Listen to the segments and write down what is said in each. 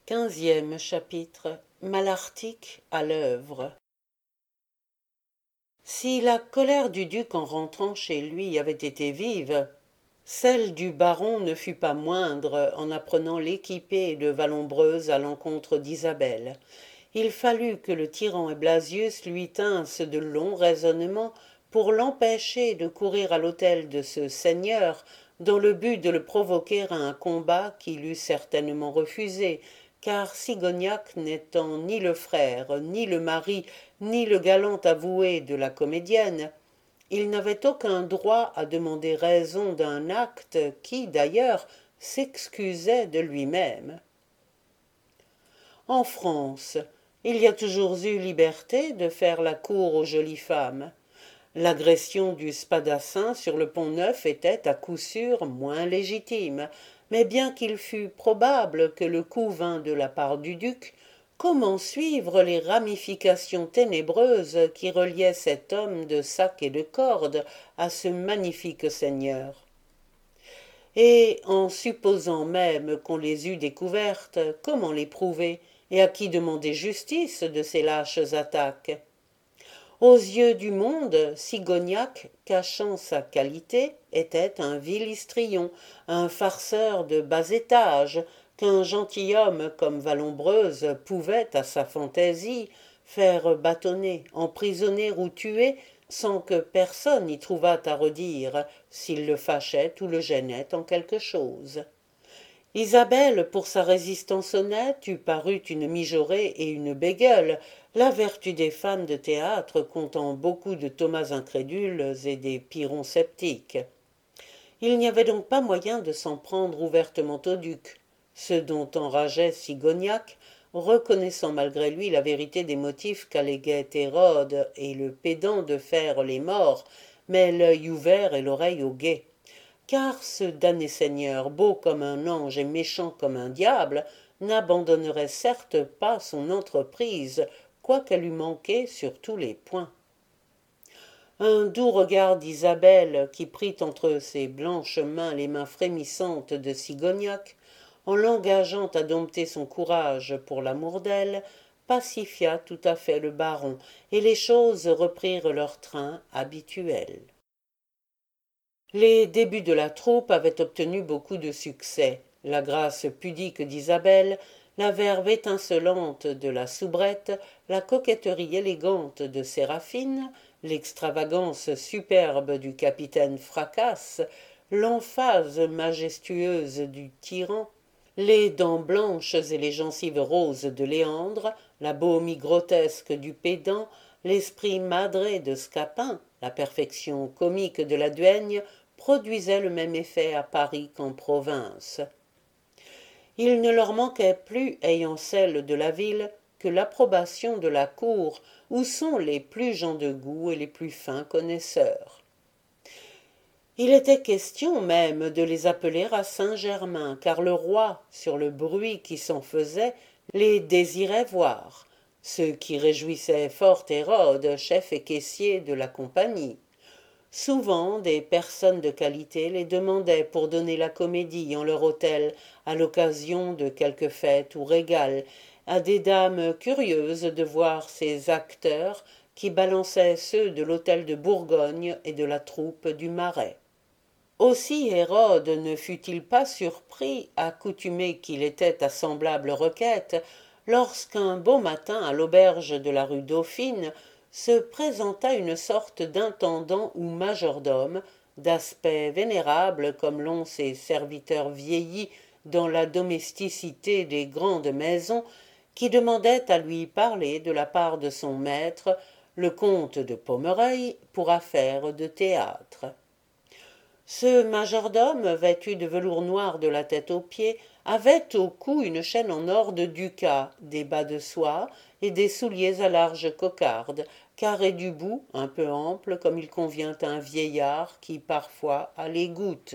15e chapitre. Malartic à l'œuvre. Si la colère du duc en rentrant chez lui avait été vive, celle du baron ne fut pas moindre en apprenant l'équipée de Vallombreuse à l'encontre d'Isabelle. Il fallut que le tyran et Blasius lui tinssent de longs raisonnements pour l'empêcher de courir à l'hôtel de ce seigneur dans le but de le provoquer à un combat qu'il eût certainement refusé, car Sigognac n'étant ni le frère, ni le mari, ni le galant avoué de la comédienne, il n'avait aucun droit à demander raison d'un acte qui, d'ailleurs, s'excusait de lui-même. En France, il y a toujours eu liberté de faire la cour aux jolies femmes. L'agression du Spadassin sur le Pont-Neuf était à coup sûr moins légitime, mais bien qu'il fût probable que le coup vînt de la part du duc, comment suivre les ramifications ténébreuses qui reliaient cet homme de sac et de corde à ce magnifique seigneur? Et en supposant même qu'on les eût découvertes, comment les prouver, et à qui demander justice de ces lâches attaques? Aux yeux du monde, Sigognac, cachant sa qualité, était un vil histrion, un farceur de bas étage, qu'un gentilhomme comme Vallombreuse pouvait, à sa fantaisie, faire bâtonner, emprisonner ou tuer, sans que personne y trouvât à redire, s'il le fâchait ou le gênait en quelque chose. Isabelle, pour sa résistance honnête, eût paru une mijaurée et une bégueule, la vertu des fans de théâtre comptant beaucoup de Thomas incrédules et des Pyrrhons sceptiques. Il n'y avait donc pas moyen de s'en prendre ouvertement au duc, ce dont enrageait Sigognac, reconnaissant malgré lui la vérité des motifs qu'alléguaient Hérode et le pédant de faire les morts, mais l'œil ouvert et l'oreille au guet. Car ce damné seigneur, beau comme un ange et méchant comme un diable, n'abandonnerait certes pas son entreprise, quoiqu'elle eût manqué sur tous les points. Un doux regard d'Isabelle, qui prit entre ses blanches mains les mains frémissantes de Sigognac, en l'engageant à dompter son courage pour l'amour d'elle, pacifia tout à fait le baron, et les choses reprirent leur train habituel. Les débuts de la troupe avaient obtenu beaucoup de succès. La grâce pudique d'Isabelle, la verve étincelante de la soubrette, la coquetterie élégante de Séraphine, l'extravagance superbe du capitaine Fracasse, l'emphase majestueuse du tyran, les dents blanches et les gencives roses de Léandre, la beaumie grotesque du pédant, l'esprit madré de Scapin, la perfection comique de la duègne, produisaient le même effet à Paris qu'en province. Il ne leur manquait plus, ayant celle de la ville, que l'approbation de la cour, où sont les plus gens de goût et les plus fins connaisseurs. Il était question même de les appeler à Saint-Germain, car le roi, sur le bruit qui s'en faisait, les désirait voir, ce qui réjouissait fort Hérode, chef et caissier de la compagnie. Souvent, des personnes de qualité les demandaient pour donner la comédie en leur hôtel, à l'occasion de quelque fête ou régal, à des dames curieuses de voir ces acteurs qui balançaient ceux de l'hôtel de Bourgogne et de la troupe du Marais. Aussi Hérode ne fut-il pas surpris, accoutumé qu'il était à semblable requête, lorsqu'un beau matin à l'auberge de la rue Dauphine se présenta une sorte d'intendant ou majordome, d'aspect vénérable comme l'ont ces serviteurs vieillis dans la domesticité des grandes maisons, qui demandait à lui parler de la part de son maître, le comte de Pomereuil, pour affaires de théâtre. Ce majordome, vêtu de velours noir de la tête aux pieds, avait au cou une chaîne en or de ducat, des bas de soie et des souliers à large cocarde, carrés du bout, un peu amples comme il convient à un vieillard qui parfois a les gouttes.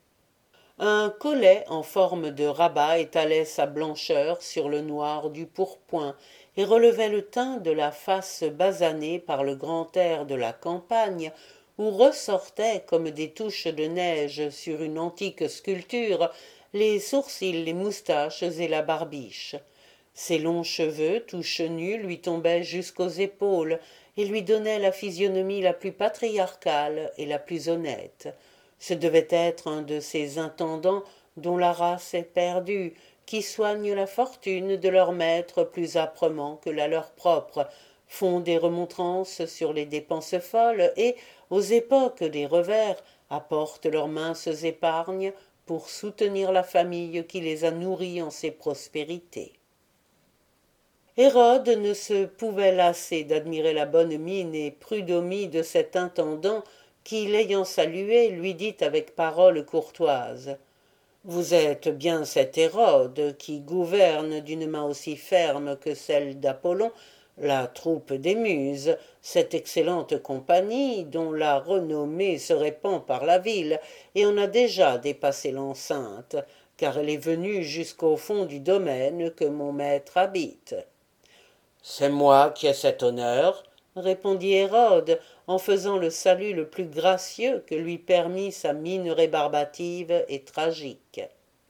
Un collet en forme de rabat étalait sa blancheur sur le noir du pourpoint et relevait le teint de la face basanée par le grand air de la campagne, où ressortaient comme des touches de neige sur une antique sculpture les sourcils, les moustaches et la barbiche. Ses longs cheveux, tout chenus, lui tombaient jusqu'aux épaules et lui donnaient la physionomie la plus patriarcale et la plus honnête. Ce devait être un de ces intendants dont la race est perdue, qui soignent la fortune de leur maître plus âprement que la leur propre, font des remontrances sur les dépenses folles et, aux époques des revers, apportent leurs minces épargnes pour soutenir la famille qui les a nourris en ses prospérités. Hérode ne se pouvait lasser d'admirer la bonne mine et prud'homie de cet intendant qui, l'ayant salué, lui dit avec paroles courtoises: vous êtes bien cet Hérode qui gouverne d'une main aussi ferme que celle d'Apollon la troupe des Muses, cette excellente compagnie dont la renommée se répand par la ville et en a déjà dépassé l'enceinte, car elle est venue jusqu'au fond du domaine que mon maître habite. C'est moi qui ai cet honneur, répondit Hérode, en faisant le salut le plus gracieux que lui permit sa mine rébarbative et tragique.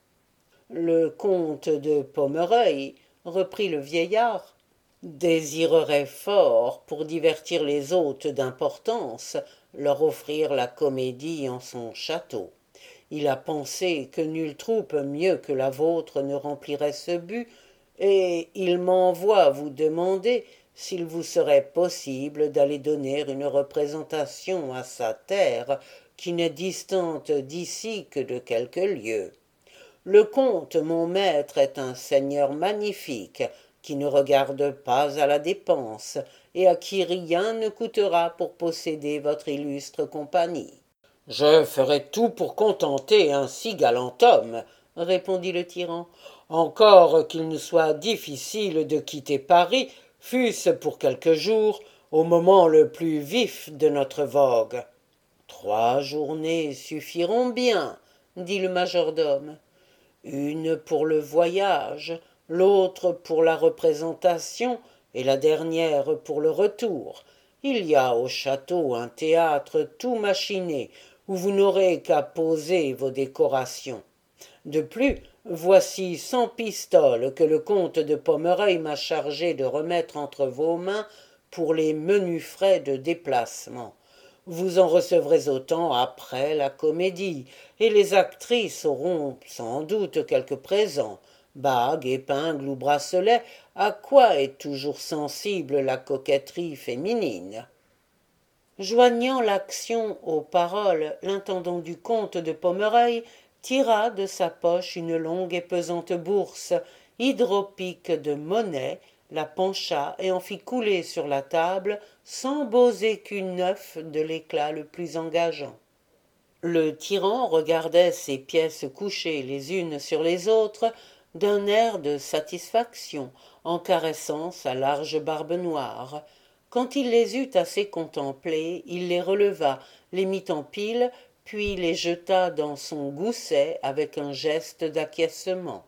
Le comte de Pomereuil, reprit le vieillard, désirerait fort, pour divertir les hôtes d'importance, leur offrir la comédie en son château. Il a pensé que nulle troupe mieux que la vôtre ne remplirait ce but, et il m'envoie vous demander s'il vous serait possible d'aller donner une représentation à sa terre, qui n'est distante d'ici que de quelques lieues. Le comte, mon maître, est un seigneur magnifique, qui ne regarde pas à la dépense, et à qui rien ne coûtera pour posséder votre illustre compagnie. Je ferai tout pour contenter un si galant homme, répondit le tyran, encore qu'il nous soit difficile de quitter Paris, fût-ce pour quelques jours, au moment le plus vif de notre vogue. 3 journées suffiront bien, dit le majordome. Une pour le voyage, l'autre pour la représentation, et la dernière pour le retour. Il y a au château un théâtre tout machiné, où vous n'aurez qu'à poser vos décorations. De plus, voici 100 pistoles que le comte de Pomereuil m'a chargé de remettre entre vos mains pour les menus frais de déplacement. Vous en recevrez autant après la comédie, et les actrices auront sans doute quelques présents, bagues, épingles ou bracelets, à quoi est toujours sensible la coquetterie féminine. Joignant l'action aux paroles, l'intendant du comte de Pomereuil tira de sa poche une longue et pesante bourse hydropique de monnaie, la pencha et en fit couler sur la table 100 beaux écus neufs de l'éclat le plus engageant. Le tyran regardait ces pièces couchées les unes sur les autres d'un air de satisfaction, en caressant sa large barbe noire. Quand il les eut assez contemplées, il les releva, les mit en pile, puis les jeta dans son gousset avec un geste d'acquiescement.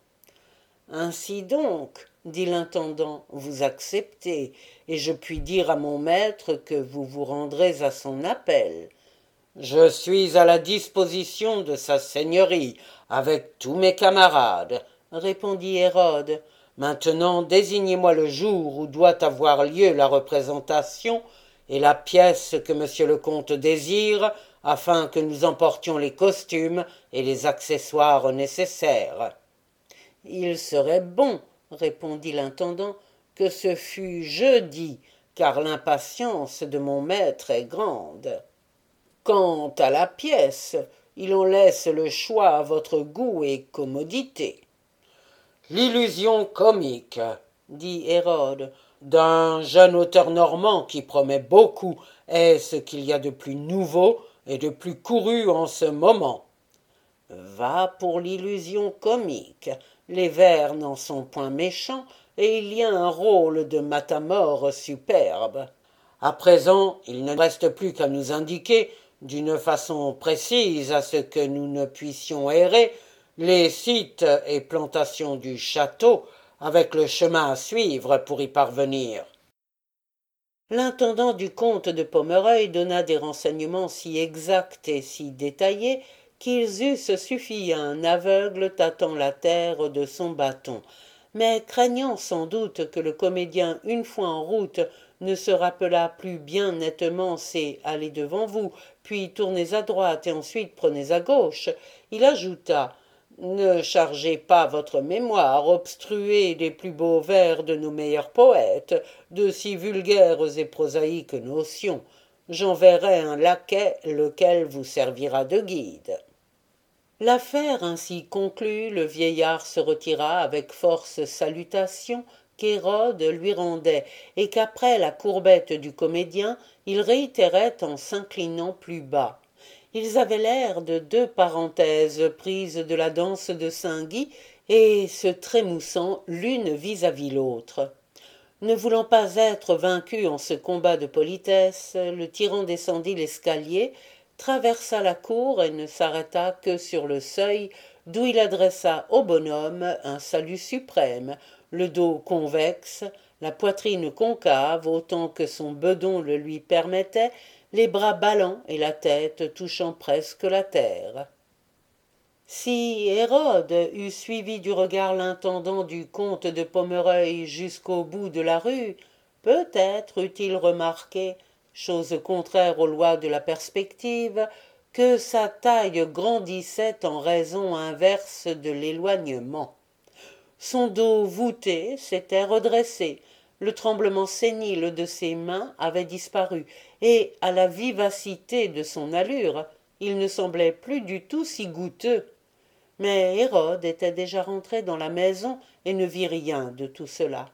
Ainsi donc, dit l'intendant, vous acceptez, et je puis dire à mon maître que vous vous rendrez à son appel. Je suis à la disposition de sa seigneurie, avec tous mes camarades, répondit Hérode. Maintenant désignez-moi le jour où doit avoir lieu la représentation et la pièce que monsieur le comte désire, afin que nous emportions les costumes et les accessoires nécessaires. Il serait bon, répondit l'intendant, que ce fût jeudi, car l'impatience de mon maître est grande. Quant à la pièce, il en laisse le choix à votre goût et commodité. L'illusion comique, dit Hérode, d'un jeune auteur normand qui promet beaucoup, est ce qu'il y a de plus nouveau et de plus couru en ce moment. Va pour l'illusion comique. Les vers n'en sont point méchants, et il y a un rôle de matamore superbe. À présent, il ne reste plus qu'à nous indiquer, d'une façon précise à ce que nous ne puissions errer, les sites et plantations du château, avec le chemin à suivre pour y parvenir. L'intendant du comte de Pomereuil donna des renseignements si exacts et si détaillés qu'ils eussent suffi à un aveugle tâtant la terre de son bâton. mais craignant sans doute que le comédien, une fois en route, ne se rappelât plus bien nettement c'est « allez devant vous », puis tournez à droite et ensuite prenez à gauche, il ajouta « Ne chargez pas votre mémoire, obstruez les plus beaux vers de nos meilleurs poètes, de si vulgaires et prosaïques notions. J'enverrai un laquais, lequel vous servira de guide. » L'affaire ainsi conclue, le vieillard se retira avec force salutations qu'Hérode lui rendait, et qu'après la courbette du comédien, il réitérait en s'inclinant plus bas. Ils avaient l'air de deux parenthèses prises de la danse de Saint-Guy et se trémoussant l'une vis-à-vis l'autre. Ne voulant pas être vaincu en ce combat de politesse, le tyran descendit l'escalier, traversa la cour et ne s'arrêta que sur le seuil, d'où il adressa au bonhomme un salut suprême, le dos convexe, la poitrine concave autant que son bedon le lui permettait, les bras ballants et la tête touchant presque la terre. Si Hérode eût suivi du regard l'intendant du comte de Pomereuil jusqu'au bout de la rue, peut-être eût-il remarqué, chose contraire aux lois de la perspective, que sa taille grandissait en raison inverse de l'éloignement. Son dos voûté s'était redressé, le tremblement sénile de ses mains avait disparu, et, à la vivacité de son allure, il ne semblait plus du tout si goutteux. Mais Hérode était déjà rentré dans la maison et ne vit rien de tout cela.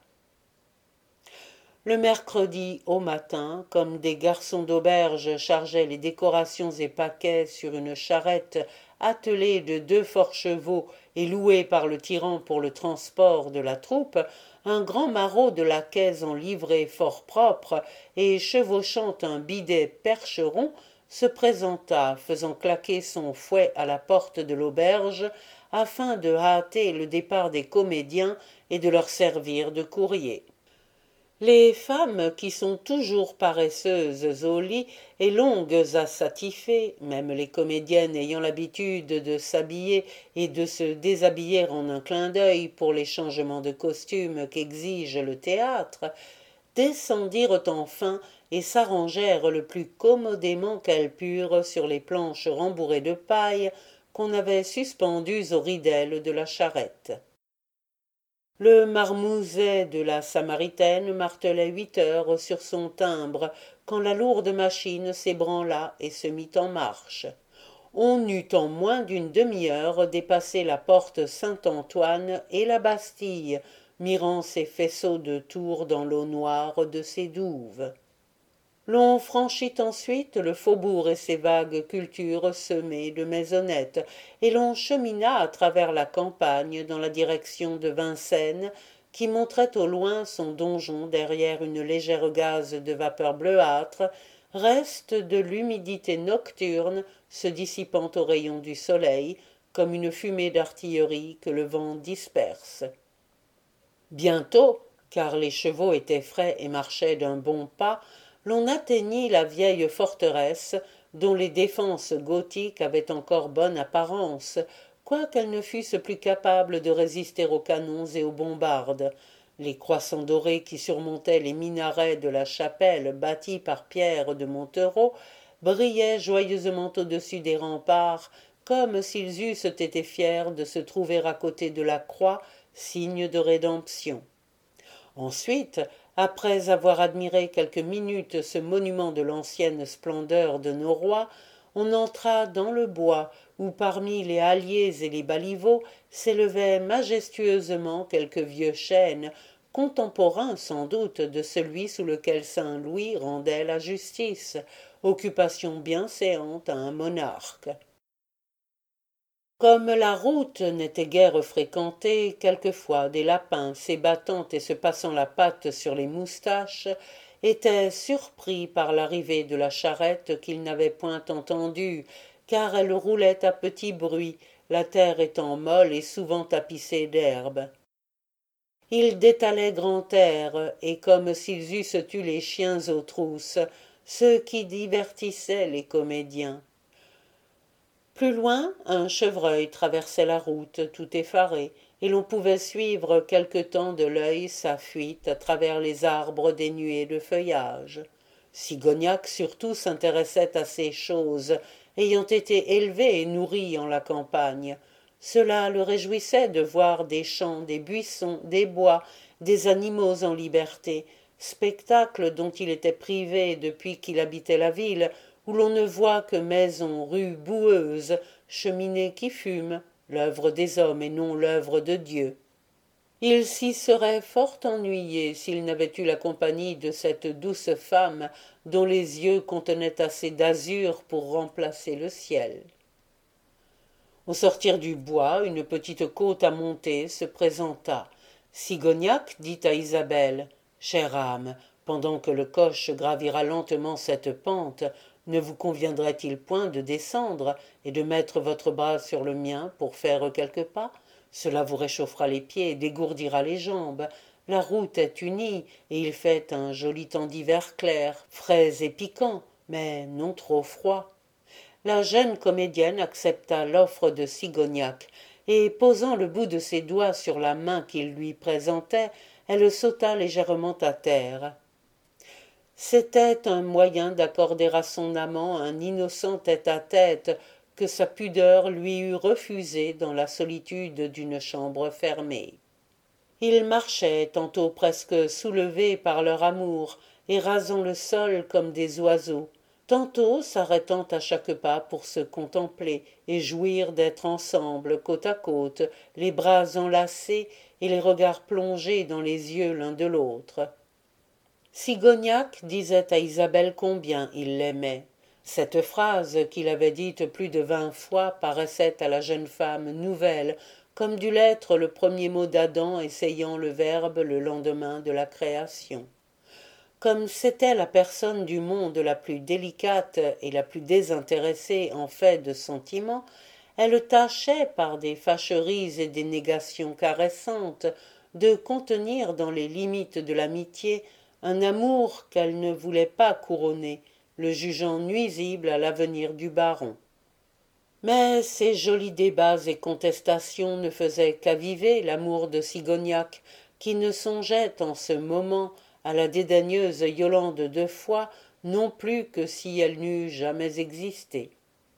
Le mercredi au matin, comme des garçons d'auberge chargeaient les décorations et paquets sur une charrette attelée de 2 forts chevaux et louée par le tyran pour le transport de la troupe, un grand maraud de laquais en livrée fort propre et chevauchant un bidet percheron se présenta, faisant claquer son fouet à la porte de l'auberge afin de hâter le départ des comédiens et de leur servir de courrier. Les femmes, qui sont toujours paresseuses au lit et longues à s'attifer, même les comédiennes ayant l'habitude de s'habiller et de se déshabiller en un clin d'œil pour les changements de costume qu'exige le théâtre, descendirent enfin et s'arrangèrent le plus commodément qu'elles purent sur les planches rembourrées de paille qu'on avait suspendues aux ridelles de la charrette. Le marmouset de la Samaritaine martelait 8 heures sur son timbre quand la lourde machine s'ébranla et se mit en marche. On eut en moins d'une demi-heure dépassé la porte Saint-Antoine et la Bastille, mirant ses faisceaux de tours dans l'eau noire de ses douves. L'on franchit ensuite le faubourg et ses vagues cultures semées de maisonnettes, et l'on chemina à travers la campagne dans la direction de Vincennes, qui montrait au loin son donjon derrière une légère gaze de vapeur bleuâtre, reste de l'humidité nocturne se dissipant aux rayons du soleil, comme une fumée d'artillerie que le vent disperse. Bientôt, car les chevaux étaient frais et marchaient d'un bon pas, l'on atteignit la vieille forteresse, dont les défenses gothiques avaient encore bonne apparence, quoiqu'elles ne fussent plus capables de résister aux canons et aux bombardes. Les croissants dorés qui surmontaient les minarets de la chapelle bâtie par Pierre de Montereau brillaient joyeusement au-dessus des remparts, comme s'ils eussent été fiers de se trouver à côté de la croix, signe de rédemption. Ensuite, après avoir admiré quelques minutes ce monument de l'ancienne splendeur de nos rois, on entra dans le bois où, parmi les halliers et les baliveaux, s'élevaient majestueusement quelques vieux chênes, contemporains sans doute de celui sous lequel saint Louis rendait la justice, occupation bien séante à un monarque. Comme la route n'était guère fréquentée, quelquefois des lapins, s'ébattant et se passant la patte sur les moustaches, étaient surpris par l'arrivée de la charrette qu'ils n'avaient point entendue, car elle roulait à petit bruit, la terre étant molle et souvent tapissée d'herbe. Ils détalaient grand air, et comme s'ils eussent eu les chiens aux trousses, ce qui divertissait les comédiens. Plus loin, un chevreuil traversait la route, tout effaré, et l'on pouvait suivre quelque temps de l'œil sa fuite à travers les arbres dénués de feuillage. Sigognac surtout s'intéressait à ces choses, ayant été élevé et nourri en la campagne. Cela le réjouissait de voir des champs, des buissons, des bois, des animaux en liberté, spectacle dont il était privé depuis qu'il habitait la ville, où l'on ne voit que maisons, rues boueuses, cheminées qui fument, l'œuvre des hommes et non l'œuvre de Dieu. Il s'y serait fort ennuyé s'il n'avait eu la compagnie de cette douce femme dont les yeux contenaient assez d'azur pour remplacer le ciel. Au sortir du bois, une petite côte à monter se présenta. Sigognac dit à Isabelle, « Chère âme, pendant que le coche gravira lentement cette pente, ne vous conviendrait-il point de descendre et de mettre votre bras sur le mien pour faire quelques pas? Cela vous réchauffera les pieds et dégourdira les jambes. La route est unie et il fait un joli temps d'hiver clair, frais et piquant, mais non trop froid. » La jeune comédienne accepta l'offre de Sigognac, et posant le bout de ses doigts sur la main qu'il lui présentait, elle sauta légèrement à terre. C'était un moyen d'accorder à son amant un innocent tête-à-tête que sa pudeur lui eût refusé dans la solitude d'une chambre fermée. Ils marchaient, tantôt presque soulevés par leur amour, et rasant le sol comme des oiseaux, tantôt s'arrêtant à chaque pas pour se contempler et jouir d'être ensemble, côte à côte, les bras enlacés et les regards plongés dans les yeux l'un de l'autre. Sigognac disait à Isabelle combien il l'aimait. Cette phrase qu'il avait dite plus de 20 fois paraissait à la jeune femme nouvelle, comme dut l'être le premier mot d'Adam essayant le Verbe le lendemain de la création. Comme c'était la personne du monde la plus délicate et la plus désintéressée en fait de sentiments, elle tâchait, par des fâcheries et des négations caressantes, de contenir dans les limites de l'amitié un amour qu'elle ne voulait pas couronner, le jugeant nuisible à l'avenir du baron. Mais ces jolis débats et contestations ne faisaient qu'aviver l'amour de Sigognac, qui ne songeait en ce moment à la dédaigneuse Yolande de Foix non plus que si elle n'eût jamais existé.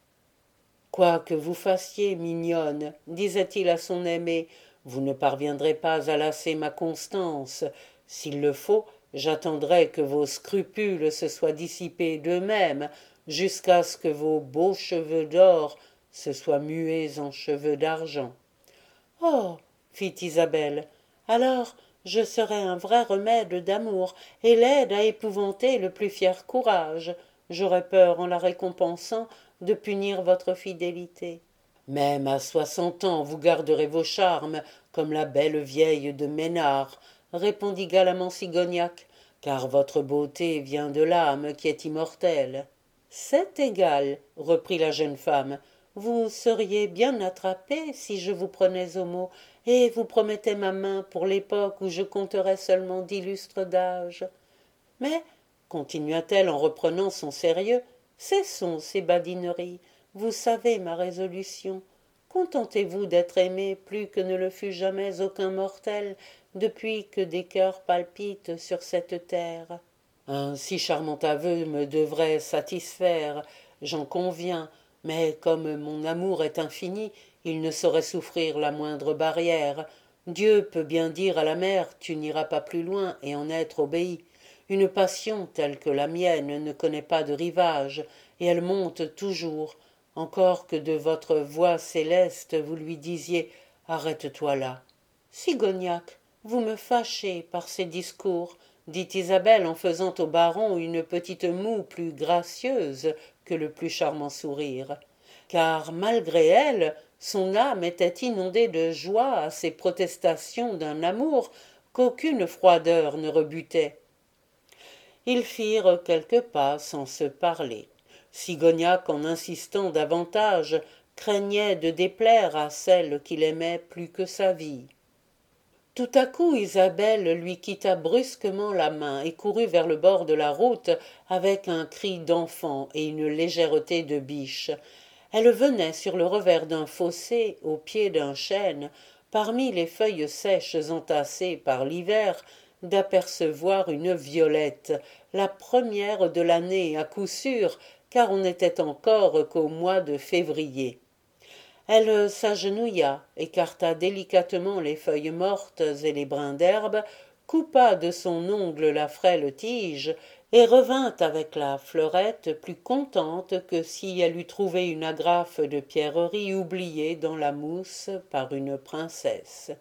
« Quoi que vous fassiez, mignonne, disait-il à son aimée, vous ne parviendrez pas à lasser ma constance. S'il le faut, j'attendrai que vos scrupules se soient dissipés d'eux-mêmes, jusqu'à ce que vos beaux cheveux d'or se soient mués en cheveux d'argent. » « Oh » fit Isabelle, « alors je serai un vrai remède d'amour, et l'aide à épouvanter le plus fier courage. J'aurais peur, en la récompensant, de punir votre fidélité. Même à 60 ans, vous garderez vos charmes, comme la belle vieille de Ménard, répondit galamment Sigognac, car votre beauté vient de l'âme qui est immortelle. C'est égal, reprit la jeune femme, vous seriez bien attrapé si je vous prenais au mot, et vous promettais ma main pour l'époque où je compterais seulement d'illustres d'âge. Mais, continua-t-elle en reprenant son sérieux, cessons ces badineries, vous savez ma résolution. Contentez-vous d'être aimé plus que ne le fut jamais aucun mortel depuis que des cœurs palpitent sur cette terre. Un si charmant aveu me devrait satisfaire, j'en conviens, mais comme mon amour est infini, il ne saurait souffrir la moindre barrière. Dieu peut bien dire à la mer « tu n'iras pas plus loin » et en être obéi. Une passion telle que la mienne ne connaît pas de rivage, et elle monte toujours, encore que de votre voix céleste vous lui disiez « arrête-toi là ». Sigognac, vous me fâchez par ces discours, dit Isabelle en faisant au baron une petite moue plus gracieuse que le plus charmant sourire, car malgré elle, son âme était inondée de joie à ces protestations d'un amour qu'aucune froideur ne rebutait. Ils firent quelques pas sans se parler. Sigognac, en insistant davantage, craignait de déplaire à celle qu'il aimait plus que sa vie. Tout à coup Isabelle lui quitta brusquement la main et courut vers le bord de la route avec un cri d'enfant et une légèreté de biche. Elle venait sur le revers d'un fossé, au pied d'un chêne, parmi les feuilles sèches entassées par l'hiver, d'apercevoir une violette, la première de l'année à coup sûr, car on n'était encore qu'au mois de février. Elle s'agenouilla, écarta délicatement les feuilles mortes et les brins d'herbe, coupa de son ongle la frêle tige, et revint avec la fleurette plus contente que si elle eût trouvé une agrafe de pierreries oubliée dans la mousse par une princesse.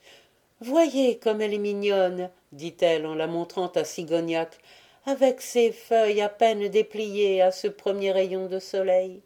Voyez comme elle est mignonne, dit-elle en la montrant à Sigognac, avec ses feuilles à peine dépliées à ce premier rayon de soleil.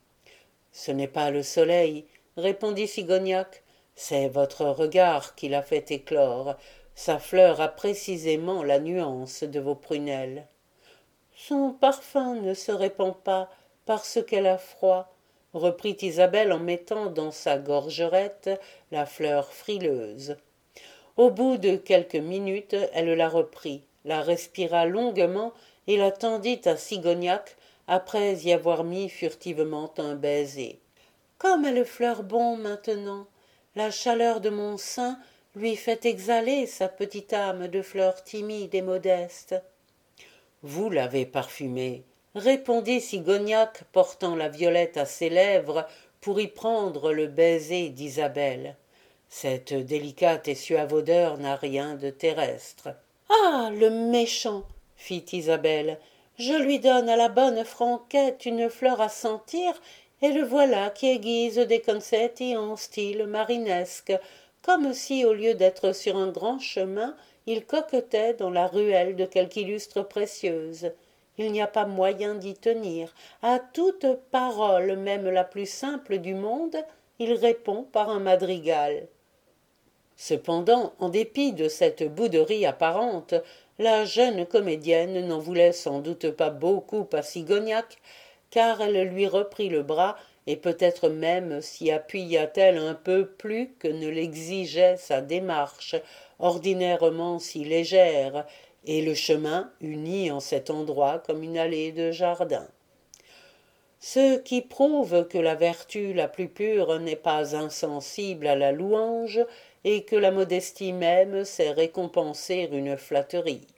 Ce n'est pas le soleil, répondit Sigognac, c'est votre regard qui l'a fait éclore. Sa fleur a précisément la nuance de vos prunelles. Son parfum ne se répand pas parce qu'elle a froid, reprit Isabelle en mettant dans sa gorgerette la fleur frileuse. Au bout de quelques minutes, elle la reprit, la respira longuement et la tendit à Sigognac après y avoir mis furtivement un baiser. Comme elle fleure bon maintenant, la chaleur de mon sein lui fait exhaler sa petite âme de fleur timide et modeste. Vous l'avez parfumée, répondit Sigognac, portant la violette à ses lèvres pour y prendre le baiser d'Isabelle. Cette délicate et suave odeur n'a rien de terrestre. Ah, le méchant, fit Isabelle, je lui donne à la bonne Franquette une fleur à sentir, et le voilà qui aiguise des concetti en style marinesque, comme si, au lieu d'être sur un grand chemin, il coquetait dans la ruelle de quelque illustre précieuse. Il n'y a pas moyen d'y tenir. À toute parole, même la plus simple du monde, il répond par un madrigal. Cependant, en dépit de cette bouderie apparente, la jeune comédienne n'en voulait sans doute pas beaucoup à Sigognac, car elle lui reprit le bras, et peut-être même s'y appuya-t-elle un peu plus que ne l'exigeait sa démarche, ordinairement si légère, et le chemin uni en cet endroit comme une allée de jardin. Ce qui prouve que la vertu la plus pure n'est pas insensible à la louange, et que la modestie même sait récompenser une flatterie.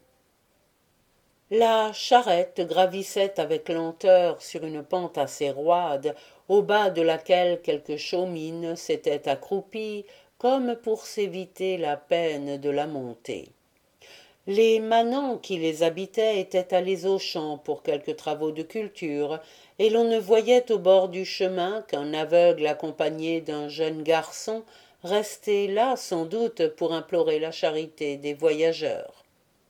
La charrette gravissait avec lenteur sur une pente assez roide, au bas de laquelle quelques chaumines s'étaient accroupies, comme pour s'éviter la peine de la monter. Les manants qui les habitaient étaient allés aux champs pour quelques travaux de culture, et l'on ne voyait au bord du chemin qu'un aveugle accompagné d'un jeune garçon, resté là sans doute pour implorer la charité des voyageurs.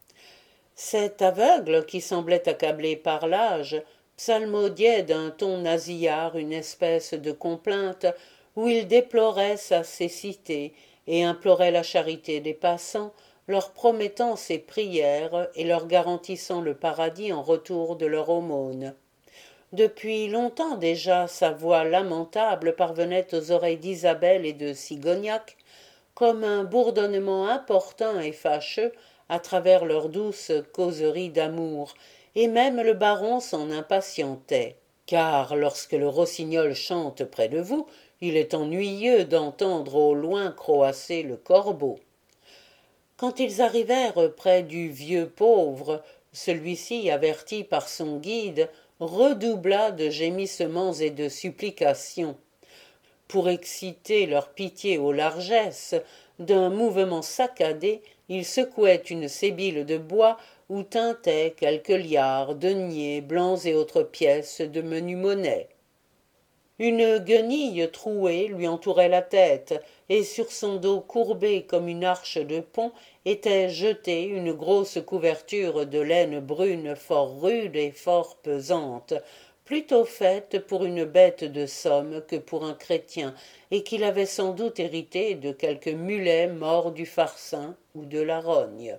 Cet aveugle, qui semblait accablé par l'âge, psalmodiait d'un ton nasillard une espèce de complainte où il déplorait sa cécité et implorait la charité des passants, leur promettant ses prières et leur garantissant le paradis en retour de leur aumône. Depuis longtemps déjà sa voix lamentable parvenait aux oreilles d'Isabelle et de Sigognac, comme un bourdonnement importun et fâcheux à travers leurs douces causeries d'amour, et même le baron s'en impatientait, car lorsque le rossignol chante près de vous, il est ennuyeux d'entendre au loin croasser le corbeau. Quand ils arrivèrent près du vieux pauvre, celui-ci, averti par son guide, redoubla de gémissements et de supplications. Pour exciter leur pitié aux largesses, d'un mouvement saccadé, il secouait une sébile de bois où tintaient quelques liards, deniers, blancs et autres pièces de menue monnaie. Une guenille trouée lui entourait la tête, et sur son dos courbé comme une arche de pont était jetée une grosse couverture de laine brune fort rude et fort pesante, plutôt faite pour une bête de somme que pour un chrétien, et qu'il avait sans doute hérité de quelque mulet mort du farcin ou de la rogne.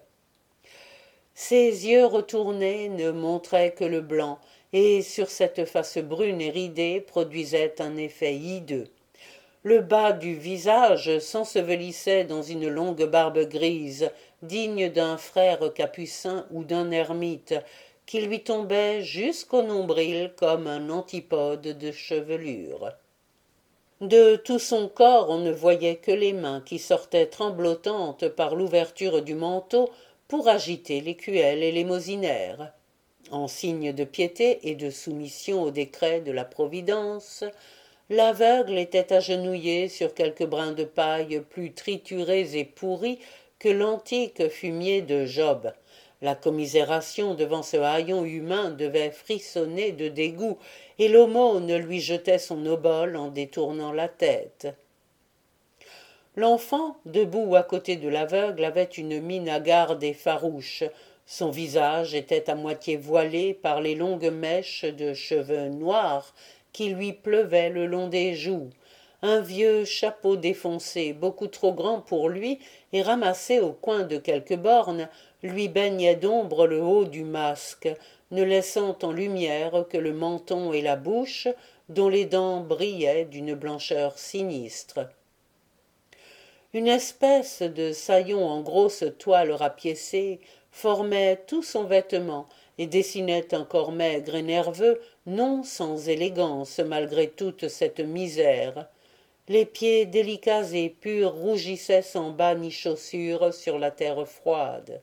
Ses yeux retournés ne montraient que le blanc, et sur cette face brune et ridée produisait un effet hideux. Le bas du visage s'ensevelissait dans une longue barbe grise, digne d'un frère capucin ou d'un ermite, qui lui tombait jusqu'au nombril comme un antipode de chevelure. De tout son corps on ne voyait que les mains qui sortaient tremblotantes par l'ouverture du manteau pour agiter l'écuelle et les mosinaires. En signe de piété et de soumission au décret de la Providence, l'aveugle était agenouillé sur quelques brins de paille plus triturés et pourris que l'antique fumier de Job. La commisération devant ce haillon humain devait frissonner de dégoût, et l'aumône lui jetait son obole en détournant la tête. L'enfant, debout à côté de l'aveugle, avait une mine hagarde et farouche. Son visage était à moitié voilé par les longues mèches de cheveux noirs qui lui pleuvaient le long des joues. Un vieux chapeau défoncé, beaucoup trop grand pour lui et ramassé au coin de quelques bornes, lui baignait d'ombre le haut du masque, ne laissant en lumière que le menton et la bouche, dont les dents brillaient d'une blancheur sinistre. Une espèce de saillon en grosse toile rapiécée formait tout son vêtement et dessinait un corps maigre et nerveux, non sans élégance malgré toute cette misère. Les pieds délicats et purs rougissaient sans bas ni chaussures sur la terre froide.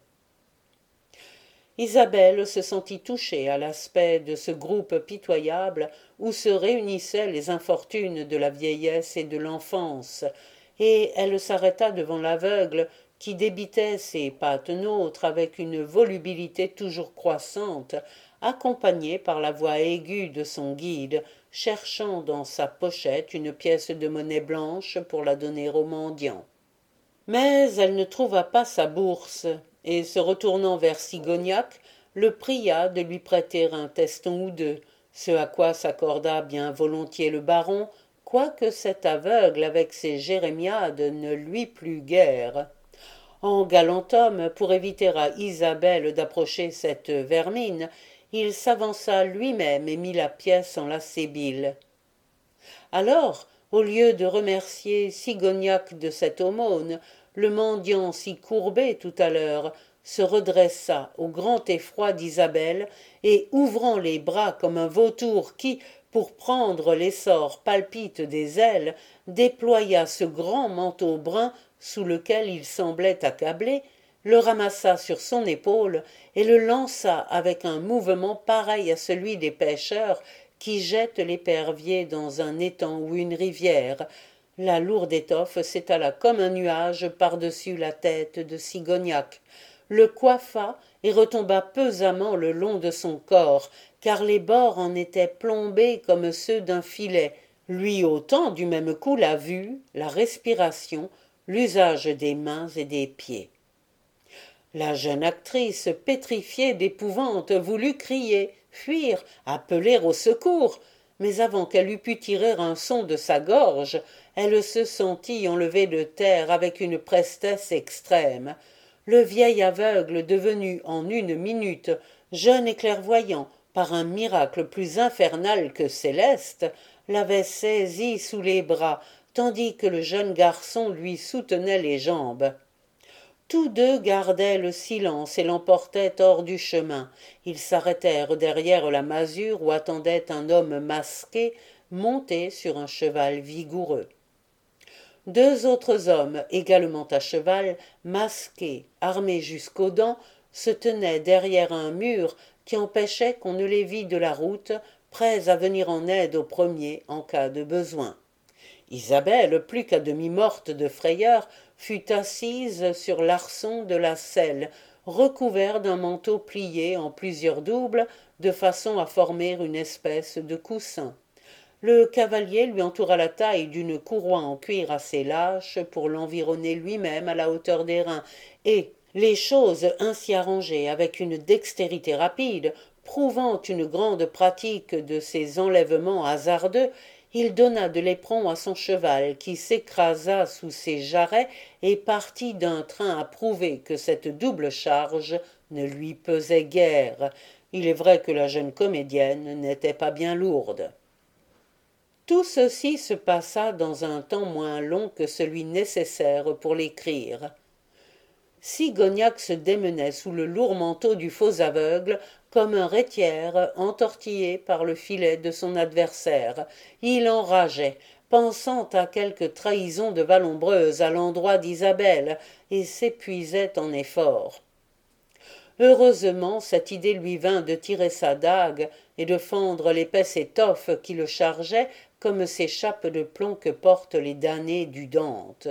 Isabelle se sentit touchée à l'aspect de ce groupe pitoyable où se réunissaient les infortunes de la vieillesse et de l'enfance, et elle s'arrêta devant l'aveugle qui débitait ses patenôtres avec une volubilité toujours croissante, accompagnée par la voix aiguë de son guide, cherchant dans sa pochette une pièce de monnaie blanche pour la donner au mendiant. Mais elle ne trouva pas sa bourse, et se retournant vers Sigognac, le pria de lui prêter un teston ou deux, ce à quoi s'accorda bien volontiers le baron, quoique cet aveugle avec ses jérémiades ne lui plût guère. En galant homme, pour éviter à Isabelle d'approcher cette vermine, il s'avança lui-même et mit la pièce en la sébile. Alors, au lieu de remercier Sigognac de cette aumône, le mendiant si courbé tout à l'heure se redressa au grand effroi d'Isabelle et, ouvrant les bras comme un vautour qui, pour prendre l'essor palpite des ailes, déploya ce grand manteau brun sous lequel il semblait accablé, le ramassa sur son épaule et le lança avec un mouvement pareil à celui des pêcheurs qui jettent l'épervier dans un étang ou une rivière. La lourde étoffe s'étala comme un nuage par-dessus la tête de Sigognac, le coiffa et retomba pesamment le long de son corps, car les bords en étaient plombés comme ceux d'un filet, lui ôtant du même coup la vue, la respiration, l'usage des mains et des pieds. La jeune actrice, pétrifiée d'épouvante, voulut crier, fuir, appeler au secours, mais avant qu'elle eût pu tirer un son de sa gorge, elle se sentit enlever de terre avec une prestesse extrême. Le vieil aveugle, devenu en une minute jeune et clairvoyant par un miracle plus infernal que céleste, l'avait saisie sous les bras, tandis que le jeune garçon lui soutenait les jambes. Tous deux gardaient le silence et l'emportaient hors du chemin. Ils s'arrêtèrent derrière la masure où attendait un homme masqué, monté sur un cheval vigoureux. Deux autres hommes, également à cheval, masqués, armés jusqu'aux dents, se tenaient derrière un mur qui empêchait qu'on ne les vît de la route, prêts à venir en aide au premier en cas de besoin. Isabelle, plus qu'à demi morte de frayeur, fut assise sur l'arçon de la selle, recouvert d'un manteau plié en plusieurs doubles, de façon à former une espèce de coussin. Le cavalier lui entoura la taille d'une courroie en cuir assez lâche pour l'environner lui-même à la hauteur des reins, et, les choses ainsi arrangées avec une dextérité rapide, prouvant une grande pratique de ces enlèvements hasardeux, il donna de l'éperon à son cheval qui s'écrasa sous ses jarrets et partit d'un train à prouver que cette double charge ne lui pesait guère. Il est vrai que la jeune comédienne n'était pas bien lourde. Tout ceci se passa dans un temps moins long que celui nécessaire pour l'écrire. Sigognac se démenait sous le lourd manteau du faux aveugle comme un rétiaire entortillé par le filet de son adversaire. Il enrageait, pensant à quelque trahison de Vallombreuse à l'endroit d'Isabelle, et s'épuisait en efforts. Heureusement, cette idée lui vint de tirer sa dague et de fendre l'épaisse étoffe qui le chargeait comme ces chapes de plomb que portent les damnés du Dante.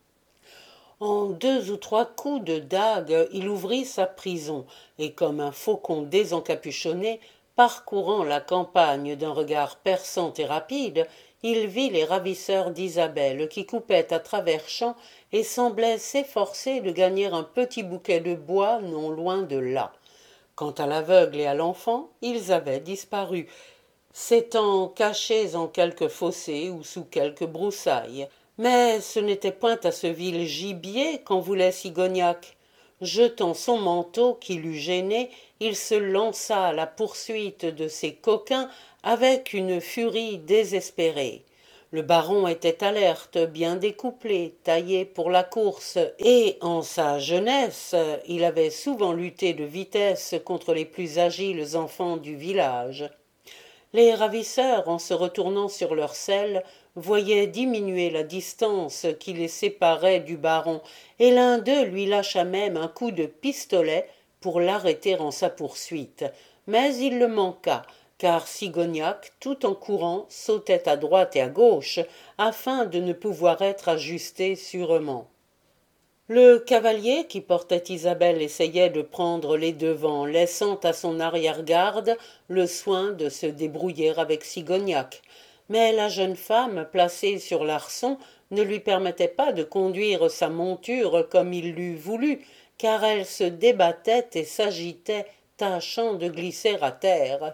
En 2 ou 3 coups de dague, il ouvrit sa prison, et comme un faucon désencapuchonné, parcourant la campagne d'un regard perçant et rapide, il vit les ravisseurs d'Isabelle qui coupaient à travers champs et semblaient s'efforcer de gagner un petit bouquet de bois non loin de là. Quant à l'aveugle et à l'enfant, ils avaient disparu, s'étant cachés en quelque fossé ou sous quelque broussaille. Mais ce n'était point à ce vil gibier qu'en voulait Sigognac. Jetant son manteau qui l'eût gêné, il se lança à la poursuite de ces coquins avec une furie désespérée. Le baron était alerte, bien découplé, taillé pour la course, et, en sa jeunesse, il avait souvent lutté de vitesse contre les plus agiles enfants du village. Les ravisseurs, en se retournant sur leur selle, voyaient diminuer la distance qui les séparait du baron, et l'un d'eux lui lâcha même un coup de pistolet pour l'arrêter en sa poursuite. Mais il le manqua, car Sigognac, tout en courant, sautait à droite et à gauche, afin de ne pouvoir être ajusté sûrement. Le cavalier qui portait Isabelle essayait de prendre les devants, laissant à son arrière-garde le soin de se débrouiller avec Sigognac. Mais la jeune femme, placée sur l'arçon, ne lui permettait pas de conduire sa monture comme il l'eût voulu, car elle se débattait et s'agitait, tâchant de glisser à terre.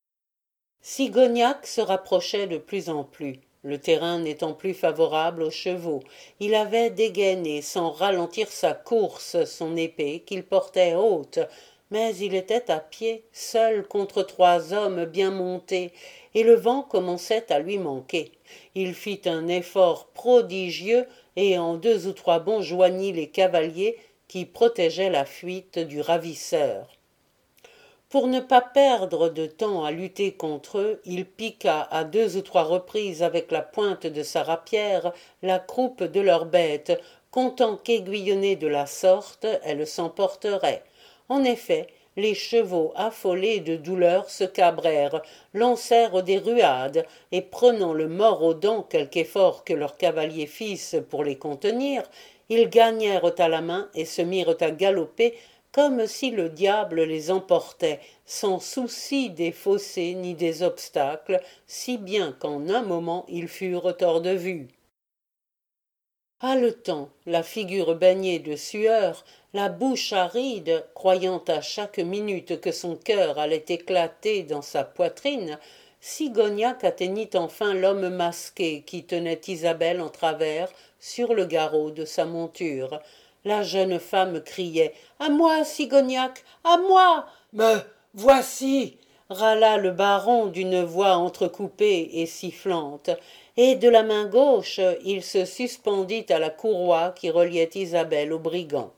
Sigognac se rapprochait de plus en plus. Le terrain n'étant plus favorable aux chevaux, il avait dégainé sans ralentir sa course son épée qu'il portait haute, mais il était à pied, seul contre 3 hommes bien montés, et le vent commençait à lui manquer. Il fit un effort prodigieux et en 2 ou 3 bonds joignit les cavaliers qui protégeaient la fuite du ravisseur. Pour ne pas perdre de temps à lutter contre eux, il piqua à 2 ou 3 reprises avec la pointe de sa rapière la croupe de leur bête, comptant qu'aiguillonnée de la sorte, elle s'emporterait. En effet, les chevaux affolés de douleur se cabrèrent, lancèrent des ruades, et prenant le mort aux dents quelque effort que leurs cavaliers fissent pour les contenir, ils gagnèrent à la main et se mirent à galoper comme si le diable les emportait, sans souci des fossés ni des obstacles, si bien qu'en un moment ils furent hors de vue. Haletant, la figure baignée de sueur, la bouche aride, croyant à chaque minute que son cœur allait éclater dans sa poitrine, Sigognac atteignit enfin l'homme masqué qui tenait Isabelle en travers sur le garrot de sa monture. La jeune femme criait « À moi, Sigognac, à moi !»« Me voici !» râla le baron d'une voix entrecoupée et sifflante, et de la main gauche il se suspendit à la courroie qui reliait Isabelle au brigand.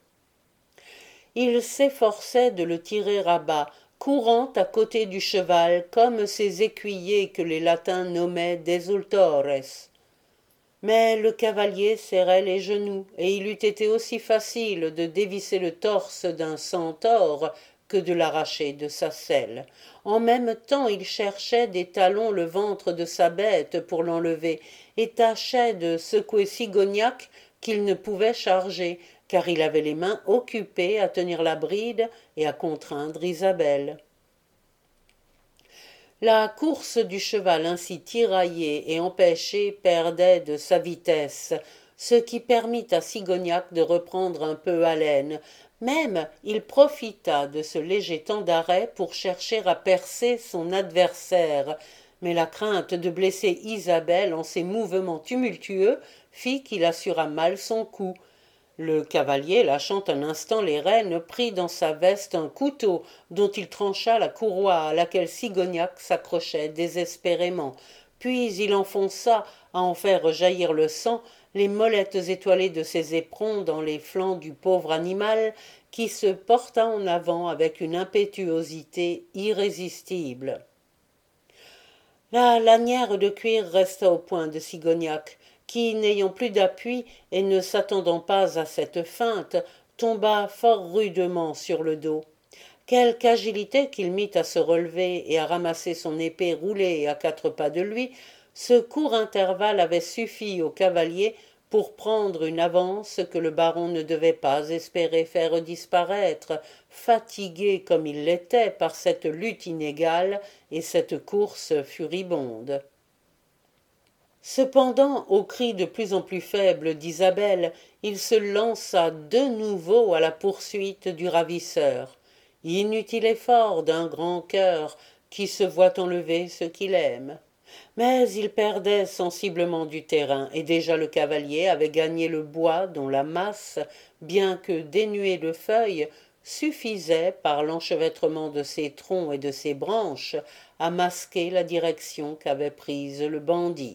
Il s'efforçait de le tirer à bas, courant à côté du cheval comme ces écuyers que les latins nommaient desultores. Mais le cavalier serrait les genoux, et il eût été aussi facile de dévisser le torse d'un centaure que de l'arracher de sa selle. En même temps il cherchait des talons le ventre de sa bête pour l'enlever, et tâchait de secouer Sigognac qu'il ne pouvait charger, car il avait les mains occupées à tenir la bride et à contraindre Isabelle. La course du cheval ainsi tiraillé et empêché perdait de sa vitesse, ce qui permit à Sigognac de reprendre un peu haleine. Même il profita de ce léger temps d'arrêt pour chercher à percer son adversaire, mais la crainte de blesser Isabelle en ces mouvements tumultueux fit qu'il assura mal son coup. Le cavalier, lâchant un instant les rênes, prit dans sa veste un couteau dont il trancha la courroie à laquelle Sigognac s'accrochait désespérément. Puis il enfonça, à en faire jaillir le sang, les molettes étoilées de ses éperons dans les flancs du pauvre animal, qui se porta en avant avec une impétuosité irrésistible. La lanière de cuir resta au poing de Sigognac, qui, n'ayant plus d'appui et ne s'attendant pas à cette feinte, tomba fort rudement sur le dos. Quelque agilité qu'il mit à se relever et à ramasser son épée roulée à 4 pas de lui, ce court intervalle avait suffi au cavalier pour prendre une avance que le baron ne devait pas espérer faire disparaître, fatigué comme il l'était par cette lutte inégale et cette course furibonde. Cependant, au cri de plus en plus faible d'Isabelle, il se lança de nouveau à la poursuite du ravisseur. Inutile effort d'un grand cœur qui se voit enlever ce qu'il aime. Mais il perdait sensiblement du terrain, et déjà le cavalier avait gagné le bois dont la masse, bien que dénuée de feuilles, suffisait, par l'enchevêtrement de ses troncs et de ses branches, à masquer la direction qu'avait prise le bandit.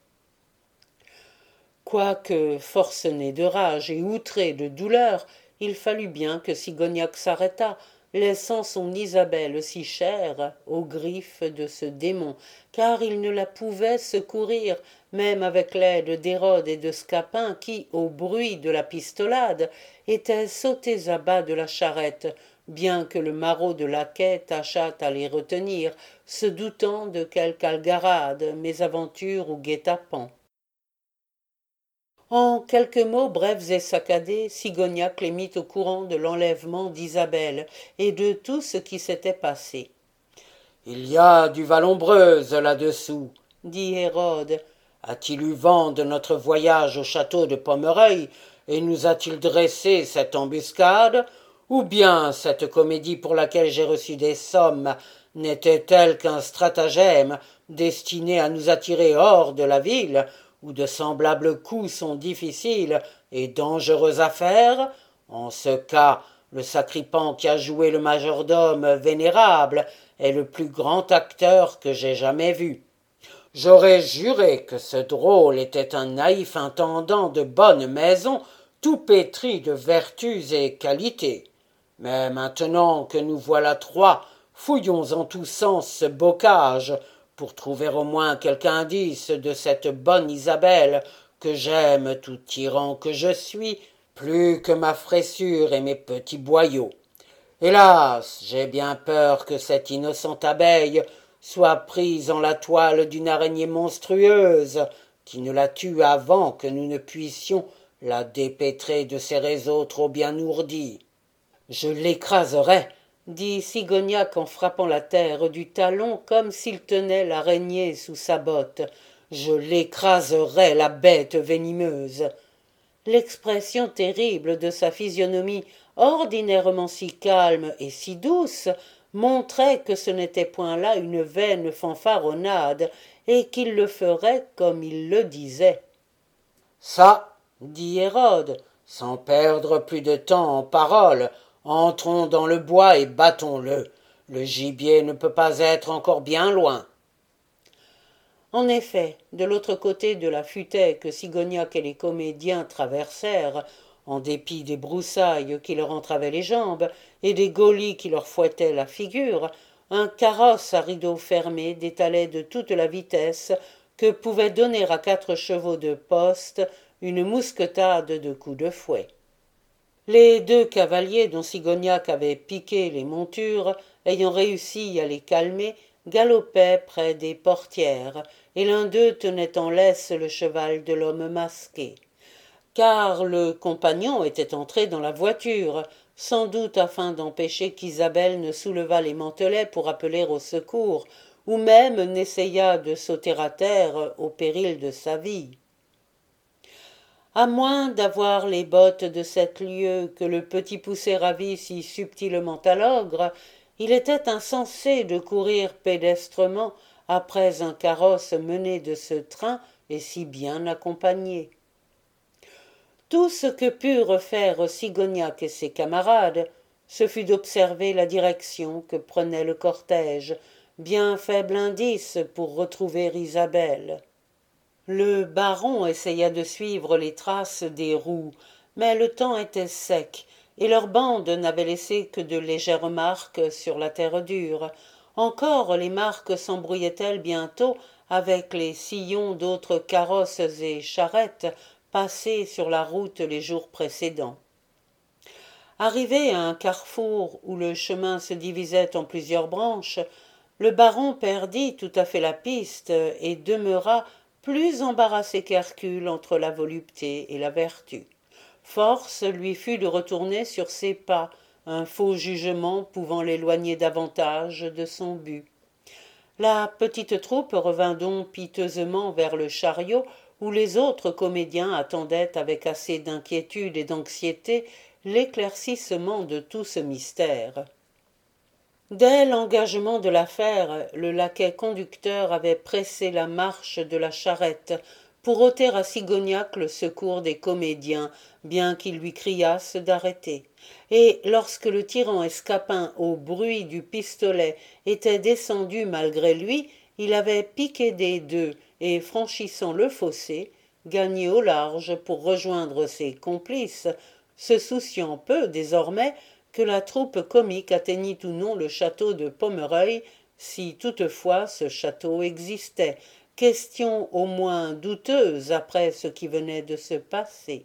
Quoique forcené de rage et outré de douleur, il fallut bien que Sigognac s'arrêtât, laissant son Isabelle si chère aux griffes de ce démon, car il ne la pouvait secourir, même avec l'aide d'Hérode et de Scapin, qui, au bruit de la pistolade, étaient sautés à bas de la charrette, bien que le maraud de laquais tâchât à les retenir, se doutant de quelque algarade, mésaventure ou guet-apens. En quelques mots brefs et saccadés, Sigognac les mit au courant de l'enlèvement d'Isabelle et de tout ce qui s'était passé. Il y a du Vallombreuse là-dessous, dit Hérode. a-t-il eu vent de notre voyage au château de Pommereuil et nous a-t-il dressé cette embuscade, ou bien cette comédie pour laquelle j'ai reçu des sommes n'était-elle qu'un stratagème destiné à nous attirer hors de la ville, où de semblables coups sont difficiles et dangereux à faire? En ce cas, le sacripant qui a joué le majordome vénérable est le plus grand acteur que j'ai jamais vu. J'aurais juré que ce drôle était un naïf intendant de bonne maison, tout pétri de vertus et qualités. Mais maintenant que nous voilà trois, fouillons en tous sens ce bocage, pour trouver au moins quelque indice de cette bonne Isabelle, que j'aime, tout tyran que je suis, plus que ma fraissure et mes petits boyaux. Hélas, j'ai bien peur que cette innocente abeille soit prise en la toile d'une araignée monstrueuse, qui ne la tue avant que nous ne puissions la dépêtrer de ses réseaux trop bien ourdis. Je l'écraserai, dit Sigognac en frappant la terre du talon comme s'il tenait l'araignée sous sa botte. Je l'écraserai, la bête venimeuse. L'expression terrible de sa physionomie, ordinairement si calme et si douce, montrait que ce n'était point là une vaine fanfaronnade, et qu'il le ferait comme il le disait. Ça, dit Hérode, sans perdre plus de temps en paroles, entrons dans le bois et battons-le. Le gibier ne peut pas être encore bien loin. En effet, de l'autre côté de la futaie que Sigognac et les comédiens traversèrent, en dépit des broussailles qui leur entravaient les jambes et des geôliers qui leur fouettaient la figure, un carrosse à rideaux fermés détalait de toute la vitesse que pouvait donner à 4 chevaux de poste une mousquetade de coups de fouet. Les 2 cavaliers dont Sigognac avait piqué les montures, ayant réussi à les calmer, galopaient près des portières, et l'un d'eux tenait en laisse le cheval de l'homme masqué. Car le compagnon était entré dans la voiture, sans doute afin d'empêcher qu'Isabelle ne soulevât les mantelets pour appeler au secours, ou même n'essayât de sauter à terre au péril de sa vie. À moins d'avoir les bottes de 7 lieues que le petit poussé ravit si subtilement à l'ogre, il était insensé de courir pédestrement après un carrosse mené de ce train et si bien accompagné. Tout ce que purent faire Sigognac et ses camarades, ce fut d'observer la direction que prenait le cortège, bien faible indice pour retrouver Isabelle. Le baron essaya de suivre les traces des roues, mais le temps était sec, et leur bande n'avait laissé que de légères marques sur la terre dure. Encore les marques s'embrouillaient-elles bientôt avec les sillons d'autres carrosses et charrettes passés sur la route les jours précédents. Arrivé à un carrefour où le chemin se divisait en plusieurs branches, le baron perdit tout à fait la piste et demeura plus embarrassé qu'Hercule entre la volupté et la vertu. Force lui fut de retourner sur ses pas, un faux jugement pouvant l'éloigner davantage de son but. La petite troupe revint donc piteusement vers le chariot où les autres comédiens attendaient avec assez d'inquiétude et d'anxiété l'éclaircissement de tout ce mystère. Dès l'engagement de l'affaire, le laquais conducteur avait pressé la marche de la charrette pour ôter à Sigognac le secours des comédiens, bien qu'ils lui criassent d'arrêter. Et lorsque le tyran escapin, au bruit du pistolet, était descendu malgré lui, il avait piqué des deux et, franchissant le fossé, gagné au large pour rejoindre ses complices, se souciant peu désormais que la troupe comique atteignît ou non le château de Pomereuil, si toutefois ce château existait, question au moins douteuse après ce qui venait de se passer.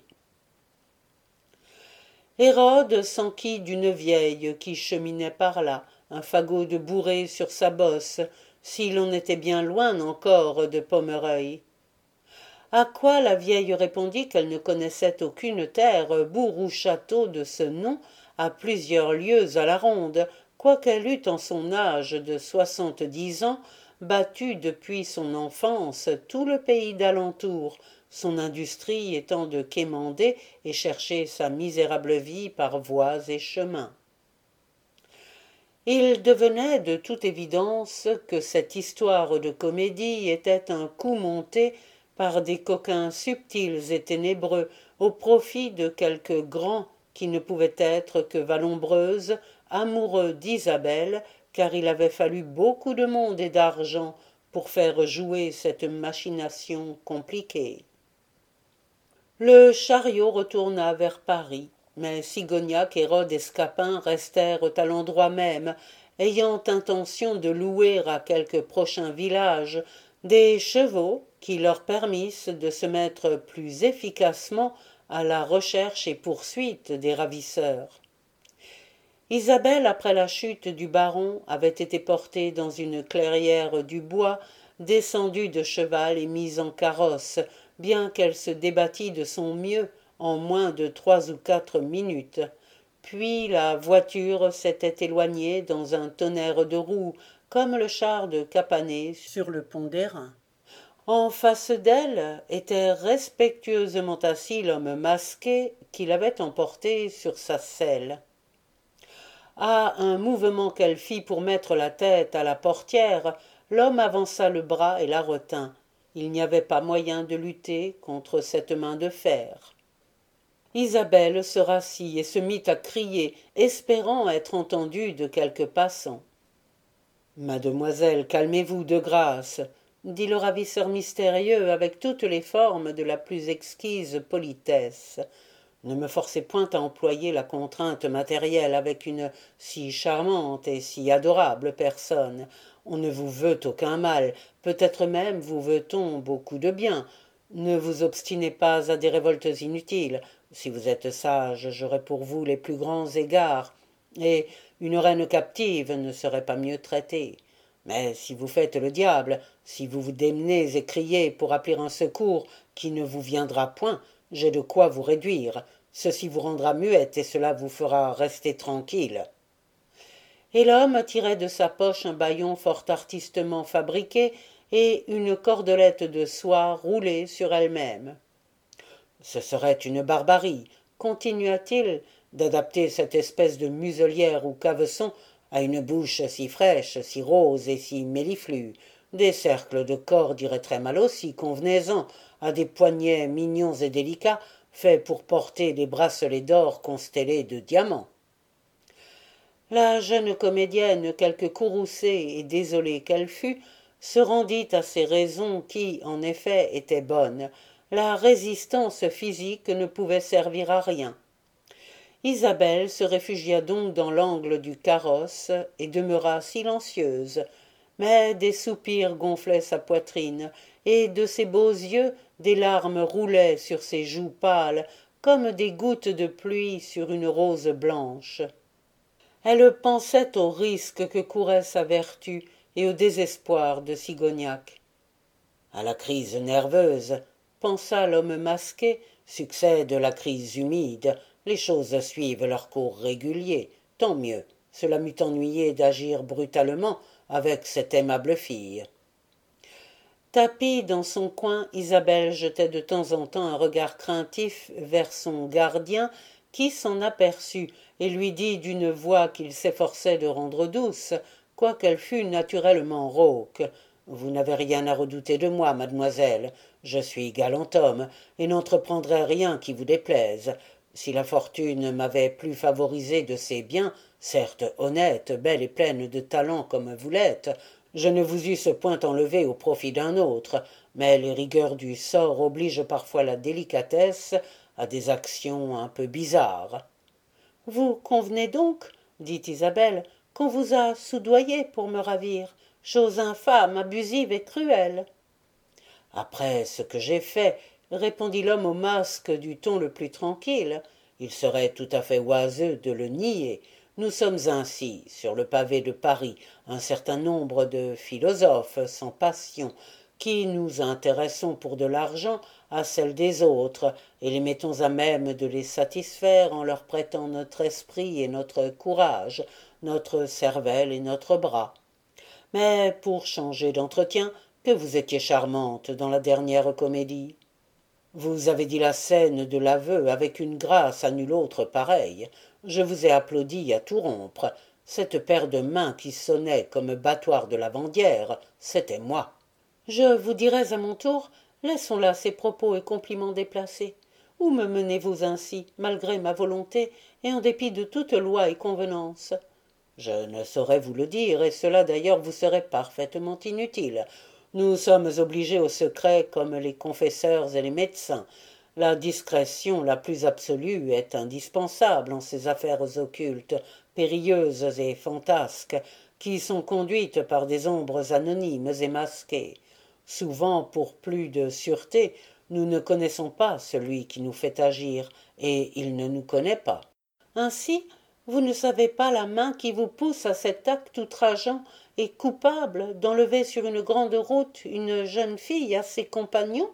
Hérode s'enquit d'une vieille qui cheminait par là, un fagot de bourrée sur sa bosse, si l'on était bien loin encore de Pomereuil. À quoi la vieille répondit qu'elle ne connaissait aucune terre, bourg ou château de ce nom, à plusieurs lieues à la ronde, quoiqu'elle eût en son âge de 70 ans battu depuis son enfance tout le pays d'alentour, son industrie étant de quémander et chercher sa misérable vie par voies et chemins. Il devenait de toute évidence que cette histoire de comédie était un coup monté par des coquins subtils et ténébreux au profit de quelque grand qui ne pouvait être que Vallombreuse, amoureux d'Isabelle, car il avait fallu beaucoup de monde et d'argent pour faire jouer cette machination compliquée. Le chariot retourna vers Paris, mais Sigognac et Rode Escapin restèrent à l'endroit même, ayant intention de louer à quelque prochain village des chevaux qui leur permissent de se mettre plus efficacement à la recherche et poursuite des ravisseurs. Isabelle, après la chute du baron, avait été portée dans une clairière du bois, descendue de cheval et mise en carrosse, bien qu'elle se débattît de son mieux en moins de 3 ou 4 minutes. Puis la voiture s'était éloignée dans un tonnerre de roues, comme le char de Capanet sur le pont d'Airain. En face d'elle était respectueusement assis l'homme masqué qui l'avait emporté sur sa selle. À un mouvement qu'elle fit pour mettre la tête à la portière, l'homme avança le bras et la retint. Il n'y avait pas moyen de lutter contre cette main de fer. Isabelle se rassit et se mit à crier, espérant être entendue de quelques passants. « Mademoiselle, calmez-vous de grâce, » dit le ravisseur mystérieux avec toutes les formes de la plus exquise politesse. Ne me forcez point à employer la contrainte matérielle avec une si charmante et si adorable personne. On ne vous veut aucun mal, peut-être même vous veut-on beaucoup de bien. Ne vous obstinez pas à des révoltes inutiles. Si vous êtes sage, j'aurai pour vous les plus grands égards, et une reine captive ne serait pas mieux traitée. Mais si vous faites le diable, si vous vous démenez et criez pour appeler un secours qui ne vous viendra point, j'ai de quoi vous réduire. Ceci vous rendra muette et cela vous fera rester tranquille. » Et l'homme tirait de sa poche un bâillon fort artistement fabriqué et une cordelette de soie roulée sur elle-même. « Ce serait une barbarie, continua-t-il, d'adapter cette espèce de muselière ou caveçon à une bouche si fraîche, si rose et si méliflue. Des cercles de cordes iraient très mal aussi, convenez-en, à des poignets mignons et délicats, faits pour porter des bracelets d'or constellés de diamants. » La jeune comédienne, quelque courroucée et désolée qu'elle fût, se rendit à ces raisons qui, en effet, étaient bonnes. La résistance physique ne pouvait servir à rien. Isabelle se réfugia donc dans l'angle du carrosse et demeura silencieuse, mais des soupirs gonflaient sa poitrine, et de ses beaux yeux des larmes roulaient sur ses joues pâles comme des gouttes de pluie sur une rose blanche. Elle pensait au risque que courait sa vertu et au désespoir de Sigognac. À la crise nerveuse, pensa l'homme masqué, succède la crise humide. Les choses suivent leur cours régulier. Tant mieux, cela m'eût ennuyé d'agir brutalement avec cette aimable fille. Tapie dans son coin, Isabelle jetait de temps en temps un regard craintif vers son gardien, qui s'en aperçut et lui dit d'une voix qu'il s'efforçait de rendre douce, quoiqu'elle fût naturellement rauque: « Vous n'avez rien à redouter de moi, mademoiselle. Je suis galant homme, et n'entreprendrai rien qui vous déplaise. Si la fortune m'avait plus favorisé de ses biens, certes honnête, belle et pleine de talent comme vous l'êtes, je ne vous eusse point enlevé au profit d'un autre, mais les rigueurs du sort obligent parfois la délicatesse à des actions un peu bizarres. » « Vous convenez donc, dit Isabelle, qu'on vous a soudoyé pour me ravir, chose infâme, abusive et cruelle. » « Après ce que j'ai fait, répondit l'homme au masque du ton le plus tranquille, il serait tout à fait oiseux de le nier. Nous sommes ainsi, sur le pavé de Paris, un certain nombre de philosophes sans passion, qui nous intéressons pour de l'argent à celle des autres, et les mettons à même de les satisfaire en leur prêtant notre esprit et notre courage, notre cervelle et notre bras. Mais pour changer d'entretien, que vous étiez charmante dans la dernière comédie. Vous avez dit la scène de l'aveu avec une grâce à nulle autre pareille. Je vous ai applaudi à tout rompre. Cette paire de mains qui sonnait comme battoir de lavandière, c'était moi. Je vous dirais à mon tour, laissons là ces propos et compliments déplacés. Où me menez-vous ainsi, malgré ma volonté, et en dépit de toute loi et convenance? Je ne saurais vous le dire, et cela d'ailleurs vous serait parfaitement inutile. Nous sommes obligés au secret comme les confesseurs et les médecins. La discrétion la plus absolue est indispensable en ces affaires occultes, périlleuses et fantasques, qui sont conduites par des ombres anonymes et masquées. Souvent, pour plus de sûreté, nous ne connaissons pas celui qui nous fait agir, et il ne nous connaît pas. Ainsi, vous ne savez pas la main qui vous pousse à cet acte outrageant et coupable d'enlever sur une grande route une jeune fille à ses compagnons?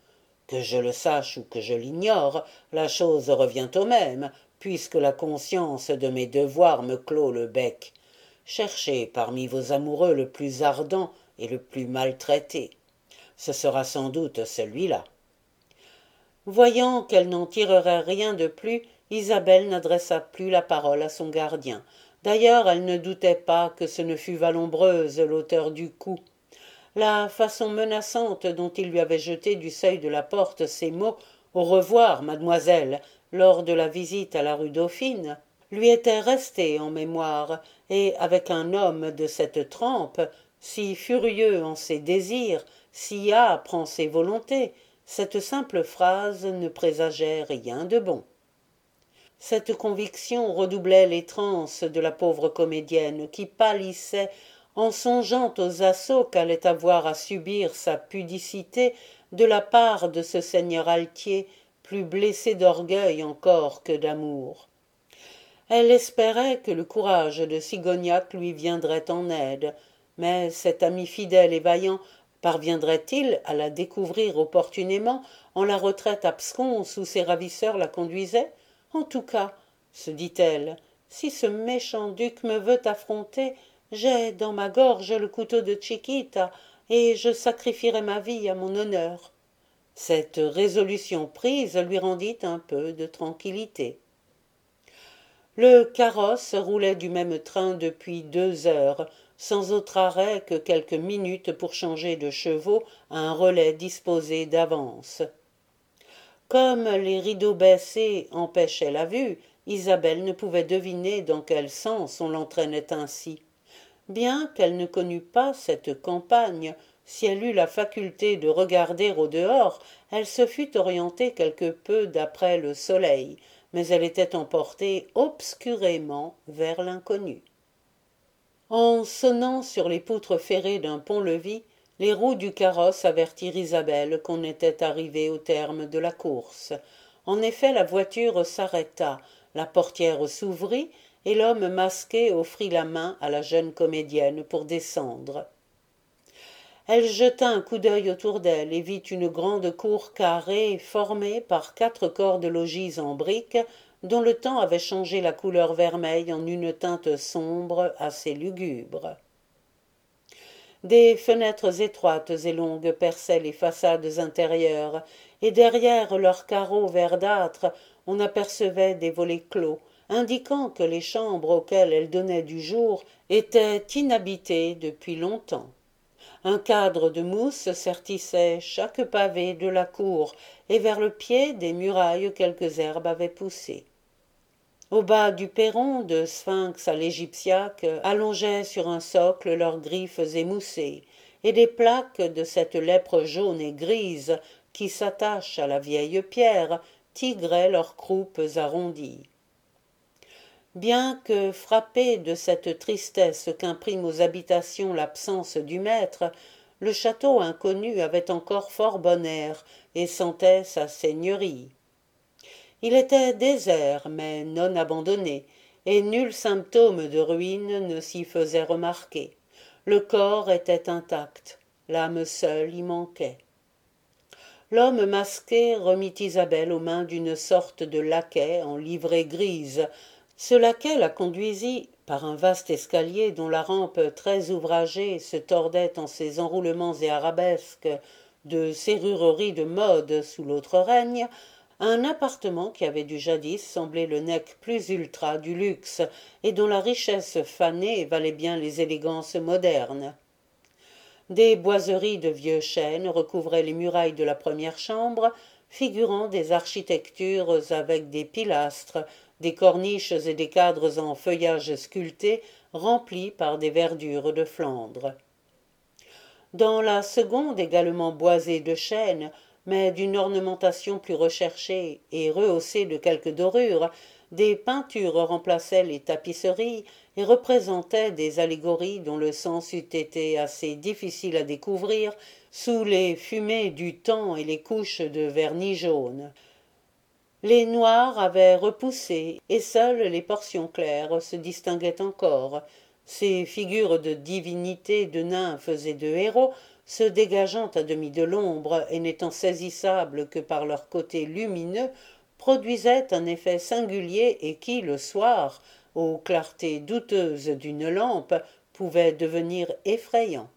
Que je le sache ou que je l'ignore, la chose revient au même, puisque la conscience de mes devoirs me clôt le bec. Cherchez parmi vos amoureux le plus ardent et le plus maltraité. Ce sera sans doute celui-là. Voyant qu'elle n'en tirerait rien de plus, Isabelle n'adressa plus la parole à son gardien. D'ailleurs, elle ne doutait pas que ce ne fût Vallombreuse l'auteur du coup. La façon menaçante dont il lui avait jeté du seuil de la porte ces mots « Au revoir, mademoiselle » lors de la visite à la rue Dauphine, lui était restée en mémoire, et avec un homme de cette trempe, si furieux en ses désirs, si âpre en ses volontés, cette simple phrase ne présageait rien de bon. Cette conviction redoublait les transes de la pauvre comédienne, qui pâlissait en songeant aux assauts qu'allait avoir à subir sa pudicité de la part de ce seigneur altier, plus blessé d'orgueil encore que d'amour. Elle espérait que le courage de Sigognac lui viendrait en aide, mais cet ami fidèle et vaillant parviendrait-il à la découvrir opportunément en la retraite absconse où ses ravisseurs la conduisaient? En tout cas, se dit-elle, si ce méchant duc me veut affronter, j'ai dans ma gorge le couteau de Chiquita, et je sacrifierai ma vie à mon honneur. Cette résolution prise lui rendit un peu de tranquillité. Le carrosse roulait du même train depuis 2 heures, sans autre arrêt que quelques minutes pour changer de chevaux à un relais disposé d'avance. Comme les rideaux baissés empêchaient la vue, Isabelle ne pouvait deviner dans quel sens on l'entraînait ainsi. Bien qu'elle ne connût pas cette campagne, si elle eut la faculté de regarder au dehors, elle se fût orientée quelque peu d'après le soleil, mais elle était emportée obscurément vers l'inconnu. En sonnant sur les poutres ferrées d'un pont-levis, les roues du carrosse avertirent Isabelle qu'on était arrivé au terme de la course. En effet, la voiture s'arrêta, la portière s'ouvrit, et l'homme masqué offrit la main à la jeune comédienne pour descendre. Elle jeta un coup d'œil autour d'elle et vit une grande cour carrée formée par 4 corps de logis en briques dont le temps avait changé la couleur vermeille en une teinte sombre assez lugubre. Des fenêtres étroites et longues perçaient les façades intérieures, et derrière leurs carreaux verdâtres on apercevait des volets clos, indiquant que les chambres auxquelles elles donnaient du jour étaient inhabitées depuis longtemps. Un cadre de mousse sertissait chaque pavé de la cour, et vers le pied des murailles quelques herbes avaient poussé. Au bas du perron, de sphinx à l'égyptiaque allongeaient sur un socle leurs griffes émoussées, et des plaques de cette lèpre jaune et grise qui s'attache à la vieille pierre tigraient leurs croupes arrondies. Bien que frappé de cette tristesse qu'imprime aux habitations l'absence du maître, le château inconnu avait encore fort bon air et sentait sa seigneurie. Il était désert, mais non abandonné, et nul symptôme de ruine ne s'y faisait remarquer. Le corps était intact, l'âme seule y manquait. L'homme masqué remit Isabelle aux mains d'une sorte de laquais en livrée grise. Ce laquais la conduisit par un vaste escalier dont la rampe très ouvragée se tordait en ses enroulements et arabesques de serrurerie de mode sous l'autre règne, à un appartement qui avait du jadis semblé le nec plus ultra du luxe et dont la richesse fanée valait bien les élégances modernes. Des boiseries de vieux chênes recouvraient les murailles de la première chambre, figurant des architectures avec des pilastres, des corniches et des cadres en feuillage sculpté remplis par des verdures de Flandre. Dans la seconde, également boisée de chênes, mais d'une ornementation plus recherchée et rehaussée de quelques dorures, des peintures remplaçaient les tapisseries et représentaient des allégories dont le sens eût été assez difficile à découvrir sous les fumées du temps et les couches de vernis jaune. Les noirs avaient repoussé, et seules les portions claires se distinguaient encore, ces figures de divinités, de nymphes et de héros, se dégageant à demi de l'ombre et n'étant saisissables que par leur côté lumineux, produisaient un effet singulier et qui, le soir, aux clartés douteuses d'une lampe, pouvait devenir effrayant.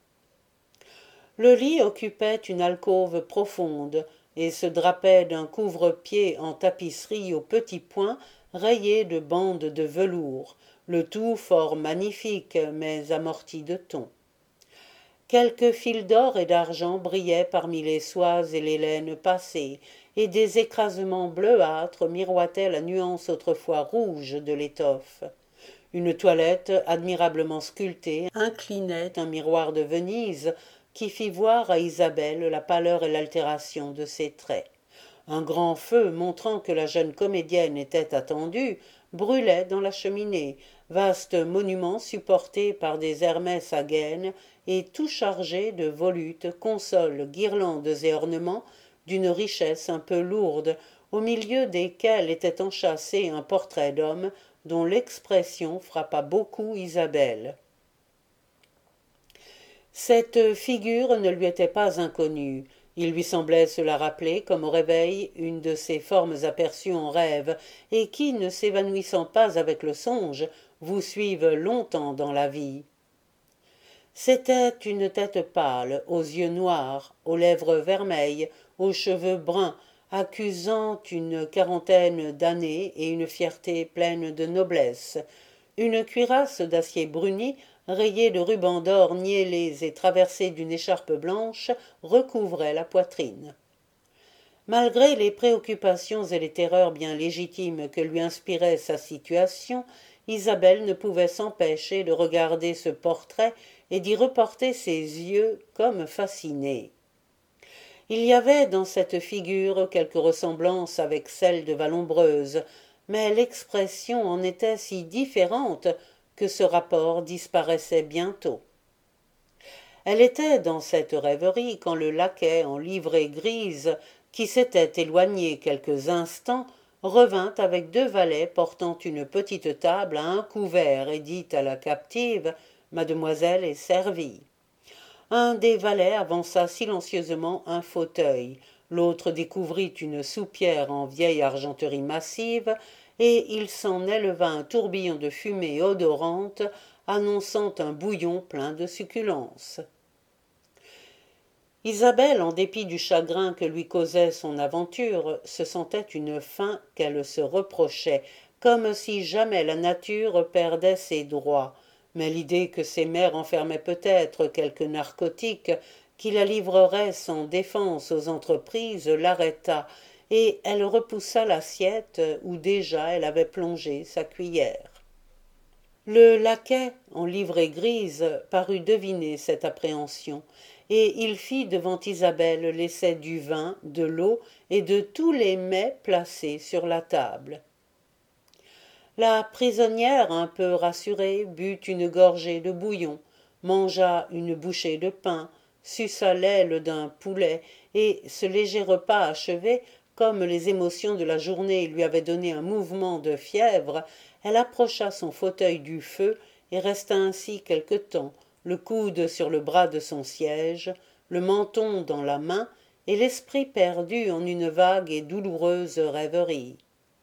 Le lit occupait une alcôve profonde et se drapait d'un couvre-pied en tapisserie aux petits points rayés de bandes de velours, le tout fort magnifique mais amorti de tons. Quelques fils d'or et d'argent brillaient parmi les soies et les laines passées, et des écrasements bleuâtres miroitaient la nuance autrefois rouge de l'étoffe. Une toilette admirablement sculptée inclinait un miroir de Venise qui fit voir à Isabelle la pâleur et l'altération de ses traits. Un grand feu, montrant que la jeune comédienne était attendue, brûlait dans la cheminée, vaste monument supporté par des hermès à gaines et tout chargé de volutes, consoles, guirlandes et ornements d'une richesse un peu lourde, au milieu desquels était enchâssé un portrait d'homme dont l'expression frappa beaucoup Isabelle. Cette figure ne lui était pas inconnue. Il lui semblait se la rappeler comme au réveil une de ces formes aperçues en rêve et qui, ne s'évanouissant pas avec le songe, vous suivent longtemps dans la vie. C'était une tête pâle, aux yeux noirs, aux lèvres vermeilles, aux cheveux bruns, accusant une quarantaine d'années et une fierté pleine de noblesse. Une cuirasse d'acier bruni, rayée de rubans d'or niellés et traversée d'une écharpe blanche, recouvrait la poitrine. Malgré les préoccupations et les terreurs bien légitimes que lui inspirait sa situation, Isabelle ne pouvait s'empêcher de regarder ce portrait et d'y reporter ses yeux comme fascinée. Il y avait dans cette figure quelque ressemblance avec celle de Vallombreuse, mais l'expression en était si différente que ce rapport disparaissait bientôt. Elle était dans cette rêverie quand le laquais en livrée grise, qui s'était éloigné quelques instants, revint avec 2 valets portant une petite table à un couvert et dit à la captive: « Mademoiselle est servie. » Un des valets avança silencieusement un fauteuil, l'autre découvrit une soupière en vieille argenterie massive, et il s'en éleva un tourbillon de fumée odorante annonçant un bouillon plein de succulence. Isabelle, en dépit du chagrin que lui causait son aventure, se sentait une faim qu'elle se reprochait, comme si jamais la nature perdait ses droits. Mais l'idée que ses mères enfermaient peut-être quelque narcotique qui la livrerait sans défense aux entreprises l'arrêta, et elle repoussa l'assiette où déjà elle avait plongé sa cuillère. Le laquais, en livrée grise, parut deviner cette appréhension, et il fit devant Isabelle l'essai du vin, de l'eau et de tous les mets placés sur la table. La prisonnière, un peu rassurée, but une gorgée de bouillon, mangea une bouchée de pain, suça l'aile d'un poulet, et, ce léger repas achevé, comme les émotions de la journée lui avaient donné un mouvement de fièvre, elle approcha son fauteuil du feu et resta ainsi quelque temps, le coude sur le bras de son siège, le menton dans la main, et l'esprit perdu en une vague et douloureuse rêverie.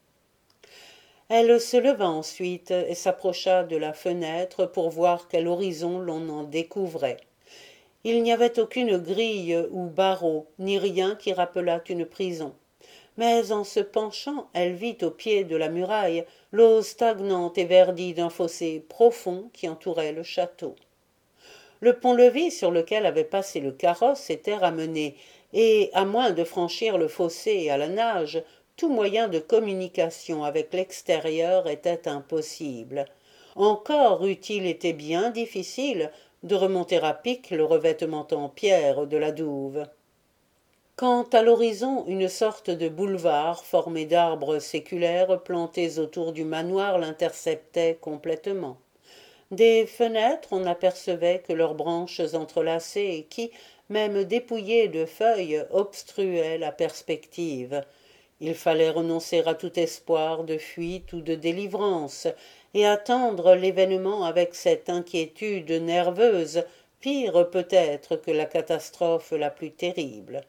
Elle se leva ensuite et s'approcha de la fenêtre pour voir quel horizon l'on en découvrait. Il n'y avait aucune grille ou barreau, ni rien qui rappelât une prison. Mais en se penchant, elle vit au pied de la muraille l'eau stagnante et verdie d'un fossé profond qui entourait le château. Le pont-levis sur lequel avait passé le carrosse était ramené, et, à moins de franchir le fossé à la nage, tout moyen de communication avec l'extérieur était impossible. Encore eût-il été bien difficile de remonter à pic le revêtement en pierre de la douve. Quand à l'horizon une sorte de boulevard formé d'arbres séculaires plantés autour du manoir l'interceptait complètement. Des fenêtres on n'apercevait que leurs branches entrelacées et qui, même dépouillées de feuilles, obstruaient la perspective. Il fallait renoncer à tout espoir de fuite ou de délivrance, et attendre l'événement avec cette inquiétude nerveuse, pire peut-être que la catastrophe la plus terrible.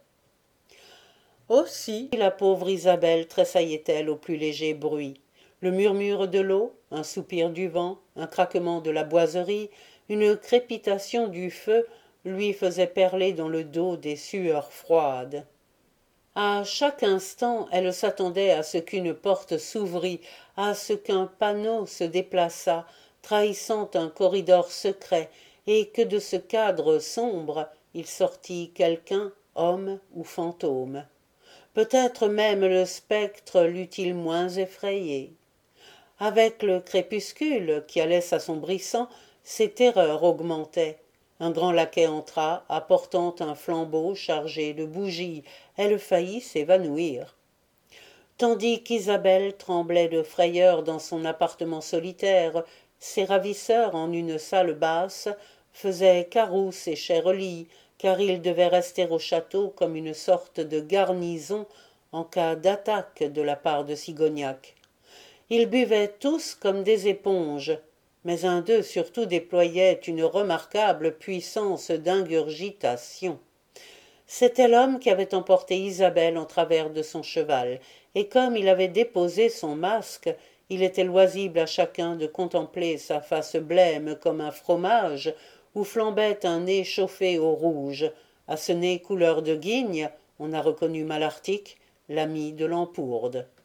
Aussi la pauvre Isabelle tressaillait-elle au plus léger bruit. Le murmure de l'eau, un soupir du vent, un craquement de la boiserie, une crépitation du feu lui faisaient perler dans le dos des sueurs froides. À chaque instant, elle s'attendait à ce qu'une porte s'ouvrît, à ce qu'un panneau se déplaçât, trahissant un corridor secret, et que de ce cadre sombre il sortît quelqu'un, homme ou fantôme. Peut-être même le spectre l'eût-il moins effrayée. Avec le crépuscule qui allait s'assombrissant, ses terreurs augmentaient. Un grand laquais entra, apportant un flambeau chargé de bougies. Elle faillit s'évanouir. Tandis qu'Isabelle tremblait de frayeur dans son appartement solitaire, ses ravisseurs, en une salle basse, faisaient carousse et chère-lit, car ils devaient rester au château comme une sorte de garnison en cas d'attaque de la part de Sigognac. Ils buvaient tous comme des éponges, mais un d'eux surtout déployait une remarquable puissance d'ingurgitation. C'était l'homme qui avait emporté Isabelle en travers de son cheval, et comme il avait déposé son masque, il était loisible à chacun de contempler sa face blême comme un fromage, où flambait un nez chauffé au rouge. À ce nez couleur de guigne, on a reconnu Malartic, l'ami de l'Empourde.